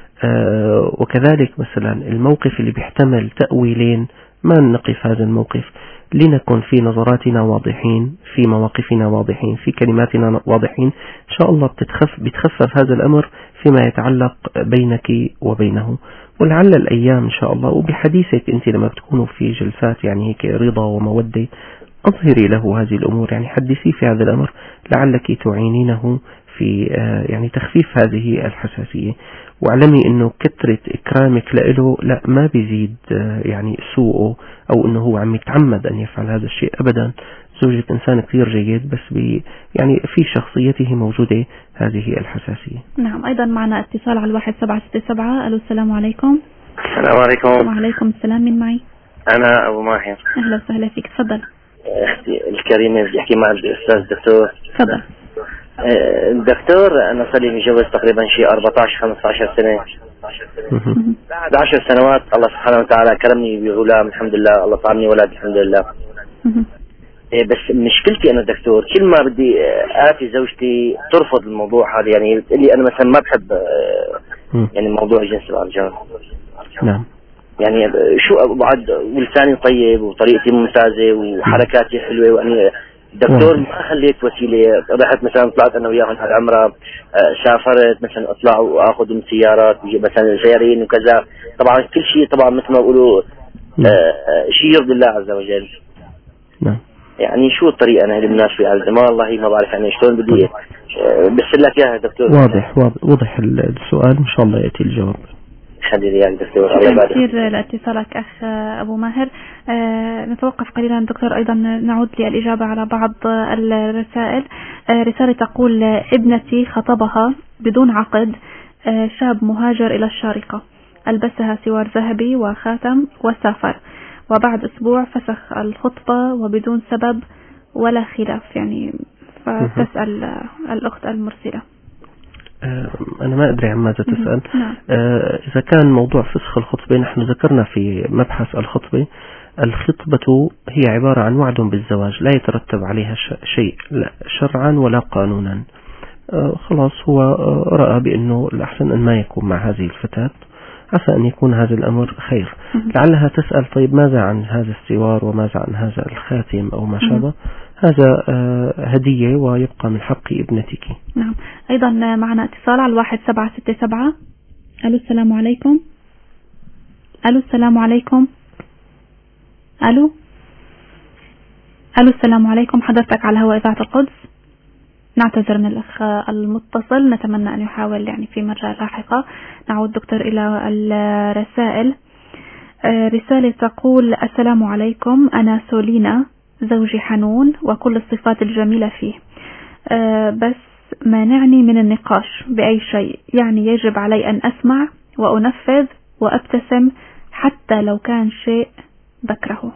وكذلك مثلا الموقف اللي بيحتمل تأويلين ما نقف هذا الموقف، لنكن في نظراتنا واضحين، في مواقفنا واضحين، في كلماتنا واضحين، إن شاء الله بتخفف هذا الأمر فيما يتعلق بينك وبينه. ولعل الأيام إن شاء الله، وبحديثك أنت لما بتكونوا في جلسات يعني هيك رضا ومودة، أظهري له هذه الأمور، يعني حدثي في هذا الأمر، لعلك تعينينه في يعني تخفيف هذه الحساسية. واعلمي انه كثرة اكرامك له لا ما بيزيد يعني سوءه، او انه هو عم يتعمد ان يفعل هذا الشيء ابدا. زوجك انسان كثير جيد، بس يعني في شخصيته موجودة هذه الحساسية. نعم. ايضا معنا اتصال على 1767. الو السلام عليكم. السلام عليكم. وعليكم السلام. من معي؟ انا ابو ماهر. اهلا وسهلا فيك، تفضل. اختي الكريمة بدي احكي مع الاستاذ دكتور. تفضل. دكتور انا صار لي متجوز تقريبا شيء 14-15 سنة. بعد 10 سنوات الله سبحانه وتعالى كرمني بغلام الحمد لله، الله طعمني ولد الحمد لله. بس مشكلتي انا دكتور كل ما بدي اتي زوجتي ترفض الموضوع هذا، يعني بتقول لي انا مثلا ما بحب يعني موضوع الجنس الارجان. نعم. يعني شو بعد ولساني طيب وطريقتي ممتازة وحركاتي حلوة، واني دكتور ما خليت وسيلة، رحت مثلا طلعت انا وياهم على العمرة، سافرت مثلا اطلع واخذ من سيارات مثلا سيارين وكذا، طبعا كل شيء طبعا مثل ما بقولوا شيء يرضي الله عز وجل. نعم. يعني شو الطريقة انا المناسبة على الزمان؟ والله ما بعرف يعني شلون بدي بس لك اياها دكتور. واضح السؤال، ان شاء الله يأتي الجواب. يخلي لي دكتور. الله يبارك كثير لاتصالك أخ أبو ماهر. نتوقف قليلا دكتور، أيضا نعود للإجابة على بعض الرسائل. رسالة تقول: ابنتي خطبها بدون عقد شاب مهاجر إلى الشارقة، ألبسها سوار ذهبي وخاتم وسافر، وبعد أسبوع فسخ الخطبة وبدون سبب ولا خلاف. يعني فتسأل الأخت المرسلة. أنا ما أدري عن ماذا تسأل. إذا كان موضوع فسخ الخطبة، نحن ذكرنا في مبحث الخطبة هي عبارة عن وعد بالزواج لا يترتب عليها شيء لا شرعا ولا قانونا. خلاص هو رأى بأنه الأحسن أن ما يكون مع هذه الفتاة، عسى أن يكون هذا الأمر خير. لعلها تسأل: طيب ماذا عن هذا السوار وماذا عن هذا الخاتم أو ما شابه؟ هذا هدية ويبقى من حق ابنتك. نعم. أيضا معنا اتصال على 1767. ألو السلام عليكم. ألو السلام عليكم. ألو السلام عليكم، حضرتك على هواء إذاعة القدس. نعتذر من الأخ المتصل، نتمنى أن يحاول يعني في مرة لاحقة. نعود دكتور إلى الرسائل. رسالة تقول: السلام عليكم، أنا سولينا، زوجي حنون وكل الصفات الجميلة فيه، بس مانعني من النقاش بأي شيء. يعني يجب علي أن أسمع وأنفذ وأبتسم حتى لو كان شيء بكرهه.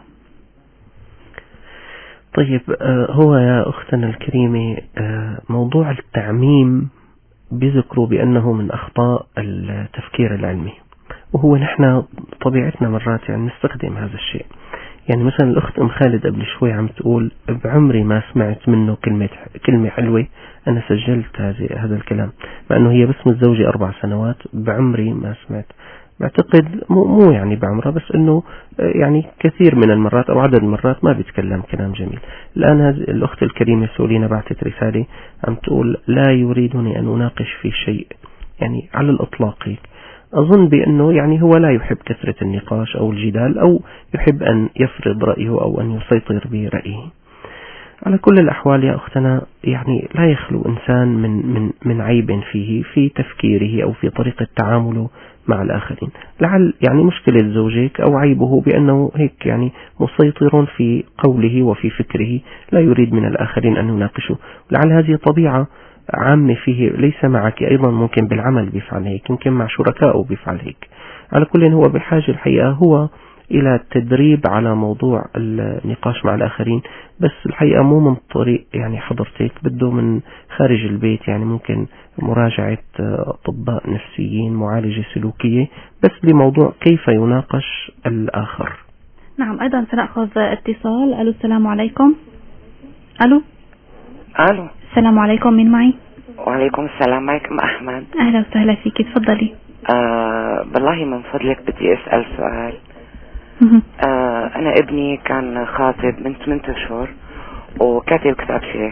طيب، هو يا أختنا الكريمة موضوع التعميم بذكروا بأنه من أخطاء التفكير العلمي، وهو نحن طبيعتنا مرات يعني نستخدم هذا الشيء. يعني مثلا الأخت أم خالد قبل شوي عم تقول: بعمري ما سمعت منه كلمة حلوة، أنا سجلت هذا الكلام، مع أنه هي بس متزوجة 4 سنوات. بعمري ما سمعت، بعتقد مو يعني بعمرها، بس أنه يعني كثير من المرات أو عدد المرات ما بيتكلم كلام جميل. الآن هذه الأخت الكريمة سولينا بعثت رسالة عم تقول: لا يريدني أن أناقش في شيء، يعني على الإطلاق. أظن بأنه يعني هو لا يحب كثرة النقاش أو الجدال، أو يحب أن يفرض رأيه أو أن يسيطر برأيه. على كل الأحوال يا أختنا، يعني لا يخلو إنسان من عيب فيه في تفكيره أو في طريقة تعامله مع الآخرين. لعل يعني مشكلة زوجك أو عيبه بأنه هيك يعني مسيطر في قوله وفي فكره، لا يريد من الآخرين أن يناقشوا. لعل هذه طبيعة عامة فيه، ليس معك أيضا، ممكن بالعمل بيفعل هيك، يمكن مع شركائه بيفعل هيك. على كل هو بحاجة الحقيقة هو إلى تدريب على موضوع النقاش مع الآخرين، بس الحقيقة مو من طريق يعني حضرتك، بده من خارج البيت، يعني ممكن مراجعة أطباء نفسيين، معالجة سلوكية، بس بموضوع كيف يناقش الآخر. نعم. أيضا سنأخذ اتصال. ألو السلام عليكم. ألو السلام عليكم، مين معي؟ وعليكم السلام، معكم أحمد. أهلا وسهلا فيك، تفضلي. بالله من فضلك بدي أسأل سؤال. أنا ابني كان خاطب من 8 أشهر وكاتب كتاب شيخ،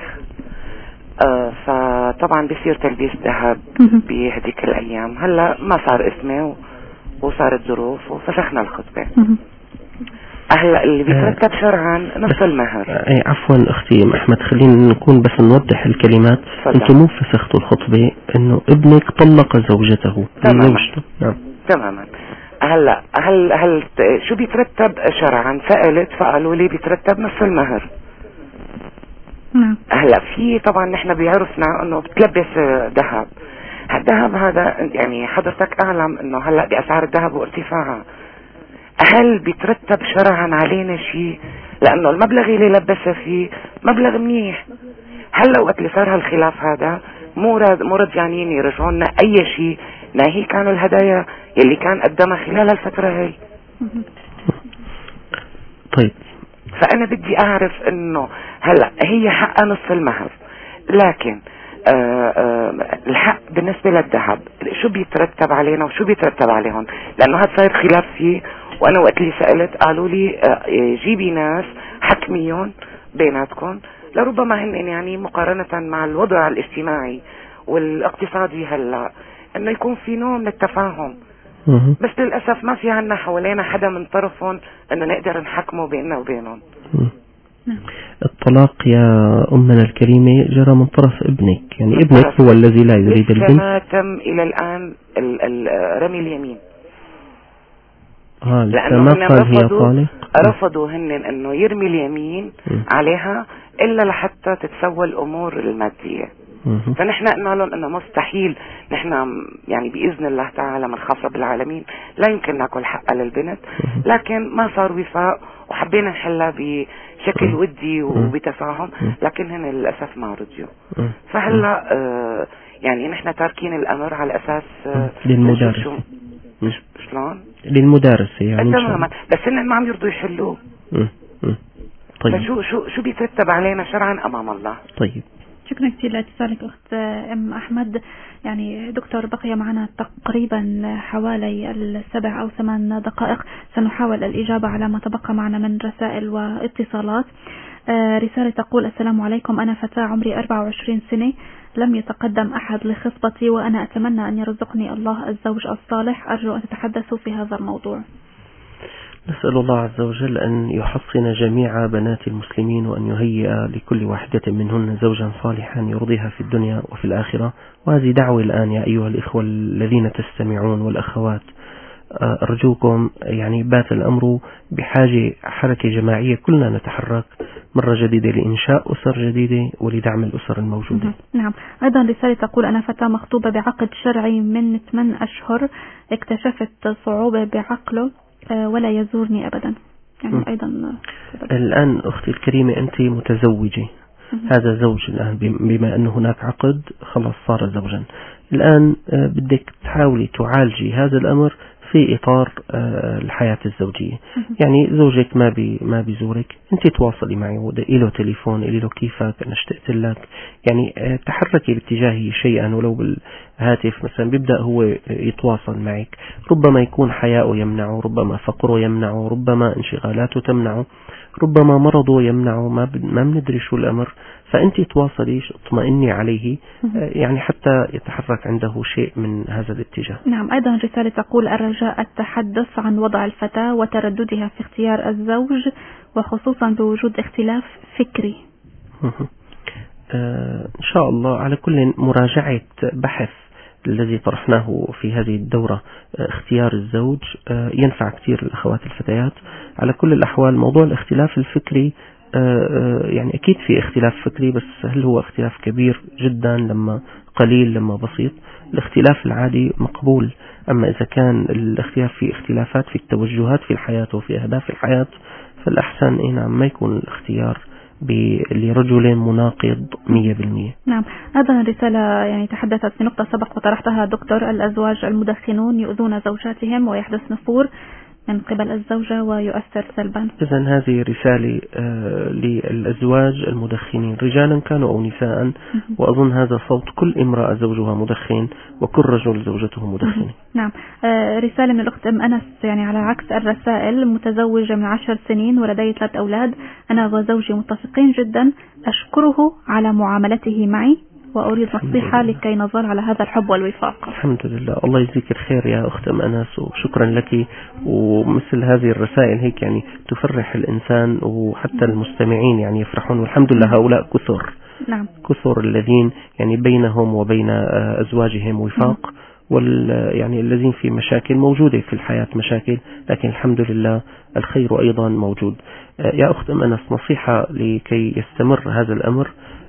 فطبعا بيصير تلبيس ذهب بهديك الأيام. هلا ما صار اسمه وصارت ظروف وفسخنا الخطبة. هلا اللي بيترتب شرعا نص المهر. عفوا اختي احمد، خلينا نكون بس نوضح الكلمات. انتم مو فسختوا الخطبة، انه ابنك طلق زوجته. تماما. هلا هل شو بيترتب شرعا؟ سألت فقالوا لي بيترتب نص المهر. هلا في طبعا نحن بيعرفنا انه بتلبس ذهب. الذهب هذا يعني حضرتك اعلم انه هلا باسعار الذهب وارتفاعها، هل بيترتب شرعا علينا شيء؟ لانه المبلغ اللي لبسه فيه مبلغ منيح. هلا وقت اللي صار هالخلاف هذا مو رجعانين يرجعوا لنا اي شيء، ناهي كانوا الهدايا اللي كان قدمها خلال الفترة هي. طيب، فانا بدي اعرف انه هلا هي حقها نص المهر، لكن الحق بالنسبة للذهب شو بيترتب علينا وشو بيترتب عليهم؟ لانه هذا صاير خلاف فيه. وانا وقت اللي سألت قالوا لي جيبي ناس حكميون بيناتكم، لربما هن يعني مقارنة مع الوضع الاجتماعي والاقتصادي هلا انه يكون في نوع من التفاهم. بس للأسف ما في عنا حوالينا حدا من طرفهم انه نقدر نحكمه بيننا وبينهم. الطلاق يا أمنا الكريمة جرى من طرف ابنك، يعني ابنك هو الذي لا يريد البنت. ما تم إلى الآن رمي اليمين. لأنه هن رفضوا هن أنه يرمي اليمين عليها إلا لحتى تتسوى الأمور المادية. فنحن قلنا لهم انه مستحيل، نحن يعني باذن الله تعالى من خاف رب العالمين لا يمكن ناكل حقها للبنت، لكن ما صار وفاء وحبينا نحلها بشكل ودي وبتفاهم، لكن هن للاسف ما رضيوا. فهلا يعني نحن تاركين الامر على اساس للمدارس. شلون؟ للمدارس يعني تماما، بس هن ما عم يرضوا يحلوه. طيب شو بيترتب علينا شرعا امام الله؟ طيب شكرا كثير لاتصالك أخت أم أحمد. يعني دكتور بقي معنا تقريبا حوالي 7 أو 8 دقائق، سنحاول الإجابة على ما تبقى معنا من رسائل واتصالات. رسالة تقول: السلام عليكم، أنا فتاة عمري 24 سنة، لم يتقدم أحد لخطبتي وأنا أتمنى أن يرزقني الله الزوج الصالح، أرجو أن تتحدثوا في هذا الموضوع. نسأل الله عز وجل أن يحصن جميع بنات المسلمين وأن يهيئ لكل واحدة منهن زوجا صالحا يرضيها في الدنيا وفي الآخرة. وهذه دعوة الآن يا أيها الإخوة الذين تستمعون والأخوات، أرجوكم يعني بات الأمر بحاجة حركة جماعية، كلنا نتحرك مرة جديدة لإنشاء أسر جديدة ولدعم الأسر الموجودة. نعم. أيضا رسالة تقول: أنا فتاة مخطوبة بعقد شرعي من 8 أشهر، اكتشفت صعوبة بعقله ولا يزورني أبدا. يعني أيضا الآن أختي الكريمة أنت متزوجة، هذا زوج الآن، بما أن هناك عقد خلاص صار زوجا. الآن بدك تحاولي تعالجي هذا الأمر في إطار الحياة الزوجية. يعني زوجك ما بيزورك، أنت تواصلي معي، له تليفون، له كيفك، أنا اشتقت لك، يعني تحركي باتجاهه شيئا ولو بالهاتف مثلا، بيبدأ هو يتواصل معك. ربما يكون حياؤه يمنعه، ربما فقره يمنعه، ربما انشغالاته تمنعه، ربما مرضه يمنعه، ما بندري شو الأمر. فأنت تواصلي، اطمئني عليه، يعني حتى يتحرك عنده شيء من هذا الاتجاه. نعم. أيضا رسالة تقول: الرجاء التحدث عن وضع الفتاة وترددها في اختيار الزوج، وخصوصا بوجود اختلاف فكري. إن شاء الله على كل مراجعة بحث الذي طرحناه في هذه الدورة، اختيار الزوج، ينفع كثير الأخوات الفتيات. على كل الأحوال موضوع الاختلاف الفكري، يعني أكيد في اختلاف فكري، بس هل هو اختلاف كبير جدا لما قليل لما بسيط؟ الاختلاف العادي مقبول. أما إذا كان الاختلاف في اختلافات في التوجهات في الحياة وفي أهداف الحياة، فالأحسن نعم ما يكون الاختيار لرجل مناقض 100%. نعم. هذا الرسالة يعني تحدثت في نقطة سبق وطرحتها دكتور: الأزواج المدخنون يؤذون زوجاتهم ويحدث نفور من قبل الزوجة ويؤثر سلبا. إذن هذه رسالة للأزواج المدخنين، رجالا كانوا أو نساء، وأظن هذا صوت كل امرأة زوجها مدخن وكل رجل زوجته مدخنة. نعم. رسالة من الأخت أم أنس، يعني على عكس الرسائل: متزوجة من 10 سنين ولدي 3 أولاد، أنا وزوجي متفقين جدا، أشكره على معاملته معي وأريد نصيحة لكي نظل على هذا الحب والوفاق. الحمد لله، الله يجزيك الخير يا أخت أم أنس، وشكرا لك. ومثل هذه الرسائل هيك يعني تفرح الإنسان، وحتى المستمعين يعني يفرحون، والحمد لله هؤلاء كثر. نعم. كثر الذين يعني بينهم وبين أزواجهم وفاق، يعني الذين في مشاكل موجودة في الحياة مشاكل، لكن الحمد لله الخير أيضا موجود. يا أخت أم أنس، نصيحة لكي يستمر هذا الأمر،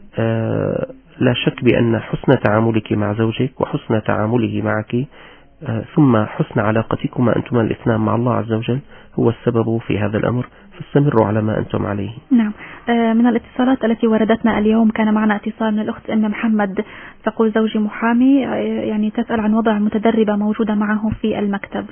لا شك بأن حسن تعاملك مع زوجك وحسن تعامله معك، ثم حسن علاقتكما أنتما الاثنان مع الله عز وجل هو السبب في هذا الأمر، فاستمروا على ما أنتم عليه. نعم. من الاتصالات التي وردتنا اليوم كان معنا اتصال من الأخت أم محمد، تقول: زوجي محامي، يعني تسأل عن وضع متدربة موجودة معه في المكتب.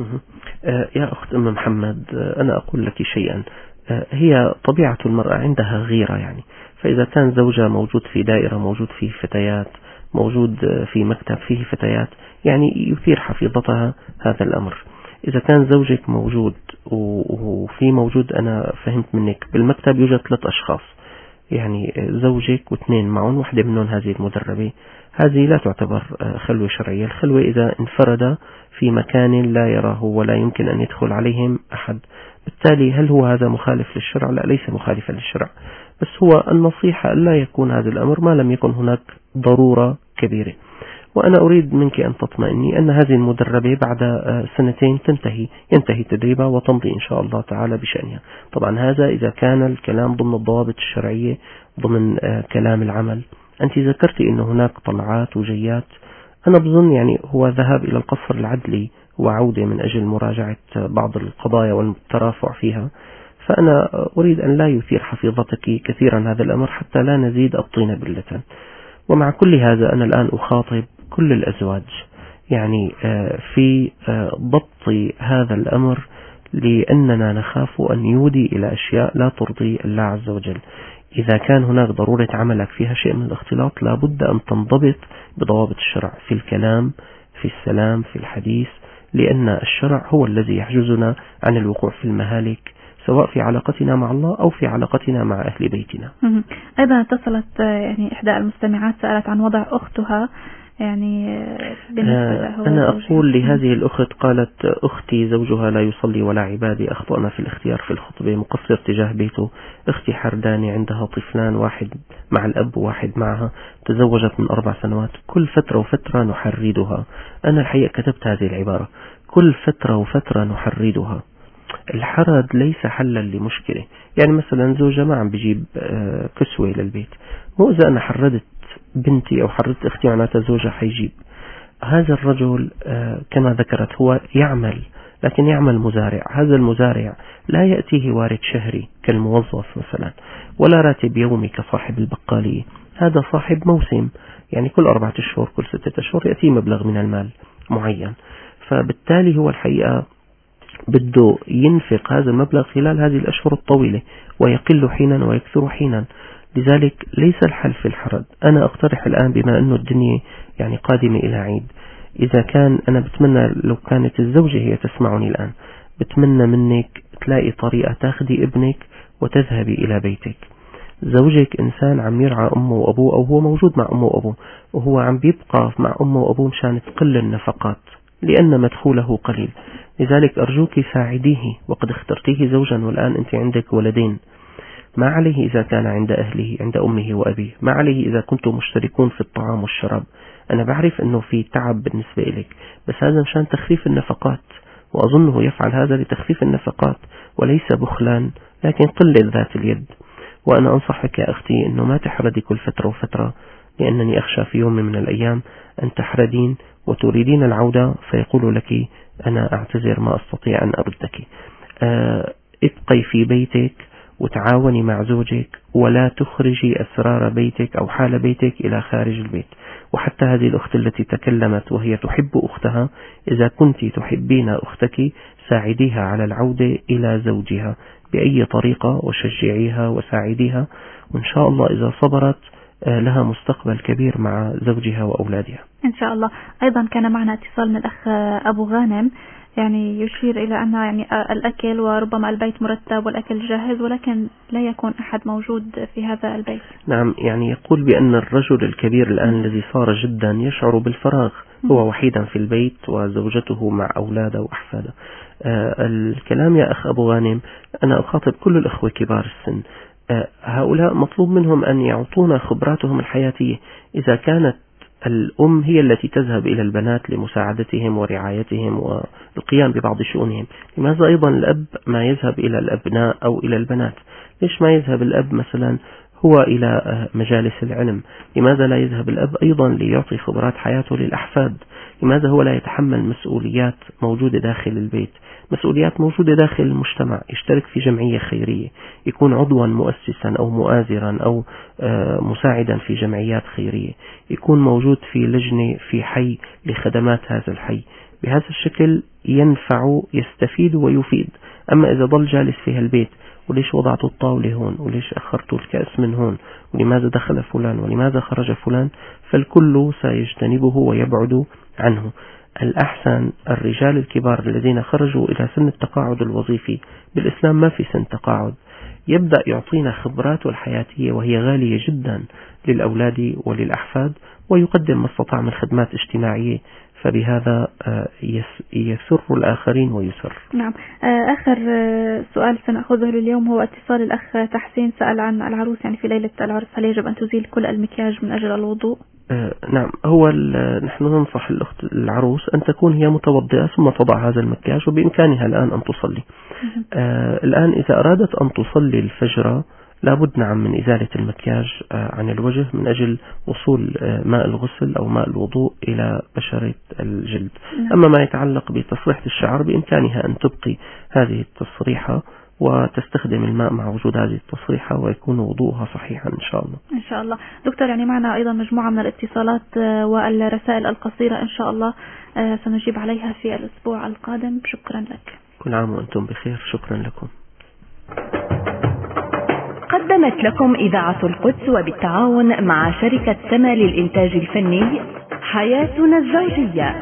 يا أخت أم محمد، أنا أقول لك شيئا، هي طبيعة المرأة عندها غيرة يعني، فإذا كان زوجها موجود في دائرة، موجود فيه فتيات، موجود في مكتب فيه فتيات، يعني يثير حفيظتها هذا الأمر. إذا كان زوجك موجود وفي موجود، أنا فهمت منك بالمكتب يوجد 3 أشخاص، يعني زوجك و2 معهم، واحدة منهم هذه المدربة، هذه لا تعتبر خلوة شرعية. الخلوة إذا انفرد في مكان لا يراه ولا يمكن أن يدخل عليهم أحد. بالتالي هل هو هذا مخالف للشرع؟ لا، ليس مخالفا للشرع، بس هو النصيحة ألا يكون هذا الأمر ما لم يكن هناك ضرورة كبيرة. وأنا أريد منك أن تطمئني أن هذه المدربة بعد سنتين ينتهي تدريبها وتمضي إن شاء الله تعالى بشأنها. طبعا هذا إذا كان الكلام ضمن الضوابط الشرعية ضمن كلام العمل. أنت ذكرتي أن هناك طلعات وجيات، أنا بظن يعني هو ذهاب إلى القصر العدلي وعودة من أجل مراجعة بعض القضايا والترافع فيها، فأنا أريد أن لا يثير حفيظتك كثيرا هذا الأمر حتى لا نزيد الطين بلة. ومع كل هذا أنا الآن أخاطب كل الأزواج يعني في ضبط هذا الأمر، لأننا نخاف أن يودي إلى أشياء لا ترضي الله عز وجل. إذا كان هناك ضرورة عملك فيها شيء من الاختلاط لابد أن تنضبط بضوابط الشرع في الكلام، في السلام، في الحديث، لأن الشرع هو الذي يحجزنا عن الوقوع في المهالك سواء في علاقتنا مع الله أو في علاقتنا مع أهل بيتنا. أيضا اتصلت يعني إحدى المستمعات سألت عن وضع أختها، يعني أنا أقول لهذه الأخت، قالت أختي زوجها لا يصلي ولا عبادة، أخطأنا في الاختيار في الخطبة، مقصر تجاه بيته، أختي حرداني، عندها طفلان، واحد مع الأب وواحد معها، تزوجت من 4 سنوات، كل فترة وفترة نحردها. أنا الحقيقة كتبت هذه العبارة، كل فترة وفترة نحردها. الحرد ليس حلا لمشكلة، يعني مثلا زوجة ما عم بجيب كسوة للبيت، مو إذا أنا حردت بنتي أو حردت أختي معناتها زوجها حيجيب. هذا الرجل كما ذكرت هو يعمل، لكن يعمل مزارع، هذا المزارع لا يأتيه وارد شهري كالموظف مثلا، ولا راتب يومي كصاحب البقالية، هذا صاحب موسم، يعني كل 4 أشهر كل 6 أشهر يأتي مبلغ من المال معين، فبالتالي هو الحقيقة بده ينفق هذا المبلغ خلال هذه الأشهر الطويلة، ويقل حينا ويكثر حينا، لذلك ليس الحل في الحرد. أنا أقترح الآن بما أنه الدنيا يعني قادمة إلى عيد، إذا كان أنا بتمنى لو كانت الزوجة هي تسمعني الآن، بتمنى منك تلاقي طريقة تاخدي ابنك وتذهبي إلى بيتك. زوجك إنسان عم يرعى أمه وأبوه، أو هو موجود مع أمه وأبوه وهو عم بيبقى مع أمه وأبوه مشان تقل النفقات لأن مدخوله قليل، لذلك أرجوك ساعديه، وقد اخترتيه زوجا والآن أنت عندك ولدين، ما عليه إذا كان عند أهله عند أمه وأبيه، ما عليه إذا كنتم مشتركون في الطعام والشراب. أنا بعرف أنه في تعب بالنسبة إليك، بس هذا مشان تخفيف النفقات، وأظنه يفعل هذا لتخفيف النفقات وليس بخلا، لكن قلة ذات اليد. وأنا أنصحك يا أختي أنه ما تحردي كل فترة وفترة، لأنني أخشى في يوم من الأيام أن تحردين وتريدين العودة فيقول لك أنا أعتذر ما أستطيع أن أردك. ابقي في بيتك وتعاوني مع زوجك، ولا تخرجي أسرار بيتك أو حال بيتك إلى خارج البيت. وحتى هذه الأخت التي تكلمت وهي تحب أختها، إذا كنت تحبين أختك ساعديها على العودة إلى زوجها بأي طريقة، وشجعيها وساعديها، وإن شاء الله إذا صبرت لها مستقبل كبير مع زوجها وأولادها إن شاء الله. أيضا كان معنا اتصال من الأخ أبو غانم، يعني يشير إلى أن يعني الأكل وربما البيت مرتب والأكل جاهز، ولكن لا يكون أحد موجود في هذا البيت. نعم، يعني يقول بأن الرجل الكبير الآن الذي صار جدا يشعر بالفراغ، هو وحيدا في البيت وزوجته مع أولاده وأحفاده. الكلام يا أخ أبو غانم، أنا أخاطب كل الأخوة كبار السن، هؤلاء مطلوب منهم أن يعطونا خبراتهم الحياتية. إذا كانت الأم هي التي تذهب إلى البنات لمساعدتهم ورعايتهم والقيام ببعض شؤونهم، لماذا أيضا الأب ما يذهب إلى الأبناء أو إلى البنات؟ ليش ما يذهب الأب مثلا هو إلى مجالس العلم؟ لماذا لا يذهب الأب أيضا ليعطي خبرات حياته للأحفاد؟ لماذا هو لا يتحمل مسؤوليات موجودة داخل البيت، مسؤوليات موجودة داخل المجتمع، يشترك في جمعية خيرية، يكون عضوا مؤسسا أو مؤازرا أو مساعدا في جمعيات خيرية، يكون موجود في لجنة في حي لخدمات هذا الحي. بهذا الشكل ينفع يستفيد ويفيد. أما إذا ضل جالس في البيت، وليش وضعت الطاولة هون، وليش أخرت الكأس من هون، ولماذا دخل فلان ولماذا خرج فلان، فالكل سيجتنبه ويبعد عنه. الأحسن الرجال الكبار الذين خرجوا إلى سن التقاعد الوظيفي، بالإسلام ما في سن تقاعد، يبدأ يعطينا خبراته الحياتية وهي غالية جدا للأولاد وللأحفاد، ويقدم ما استطاع من خدمات اجتماعية، فبهذا يسر الآخرين ويسر. نعم. آخر سؤال سنأخذه اليوم هو اتصال الأخ تحسين، سأل عن العروس يعني في ليلة العرس هل يجب أن تزيل كل المكياج من أجل الوضوء؟ نعم، هو نحن ننصح الأخت العروس أن تكون هي متوضئة ثم تضع هذا المكياج، وبإمكانها الآن أن تصلي. الآن إذا أرادت أن تصلي الفجر لابد نعم من إزالة المكياج عن الوجه من أجل وصول ماء الغسل أو ماء الوضوء إلى بشرة الجلد. أما ما يتعلق بتصريحة الشعر بإمكانها أن تبقي هذه التصريحة وتستخدم الماء مع وجود هذه التصريحة ويكون وضوءها صحيحا إن شاء الله. إن شاء الله. دكتور يعني معنا أيضا مجموعة من الاتصالات والرسائل القصيرة إن شاء الله سنجيب عليها في الأسبوع القادم. شكرا لك. كل عام وأنتم بخير. شكرا لكم. قدمت لكم إذاعة القدس وبالتعاون مع شركة سما للإنتاج الفني حياتنا الزوجية.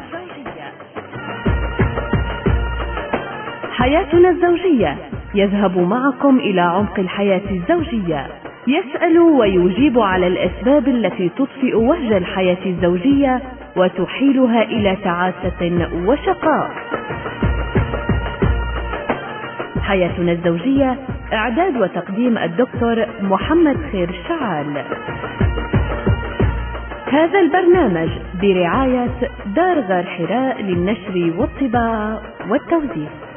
حياتنا الزوجية يذهب معكم إلى عمق الحياة الزوجية، يسأل ويجيب على الأسباب التي تطفئ وهج الحياة الزوجية وتحيلها إلى تعاسة وشقاء. حياتنا الزوجية، إعداد وتقديم الدكتور محمد خير الشعال. هذا البرنامج برعاية دار غار حراء للنشر والطباعة والتوزيع.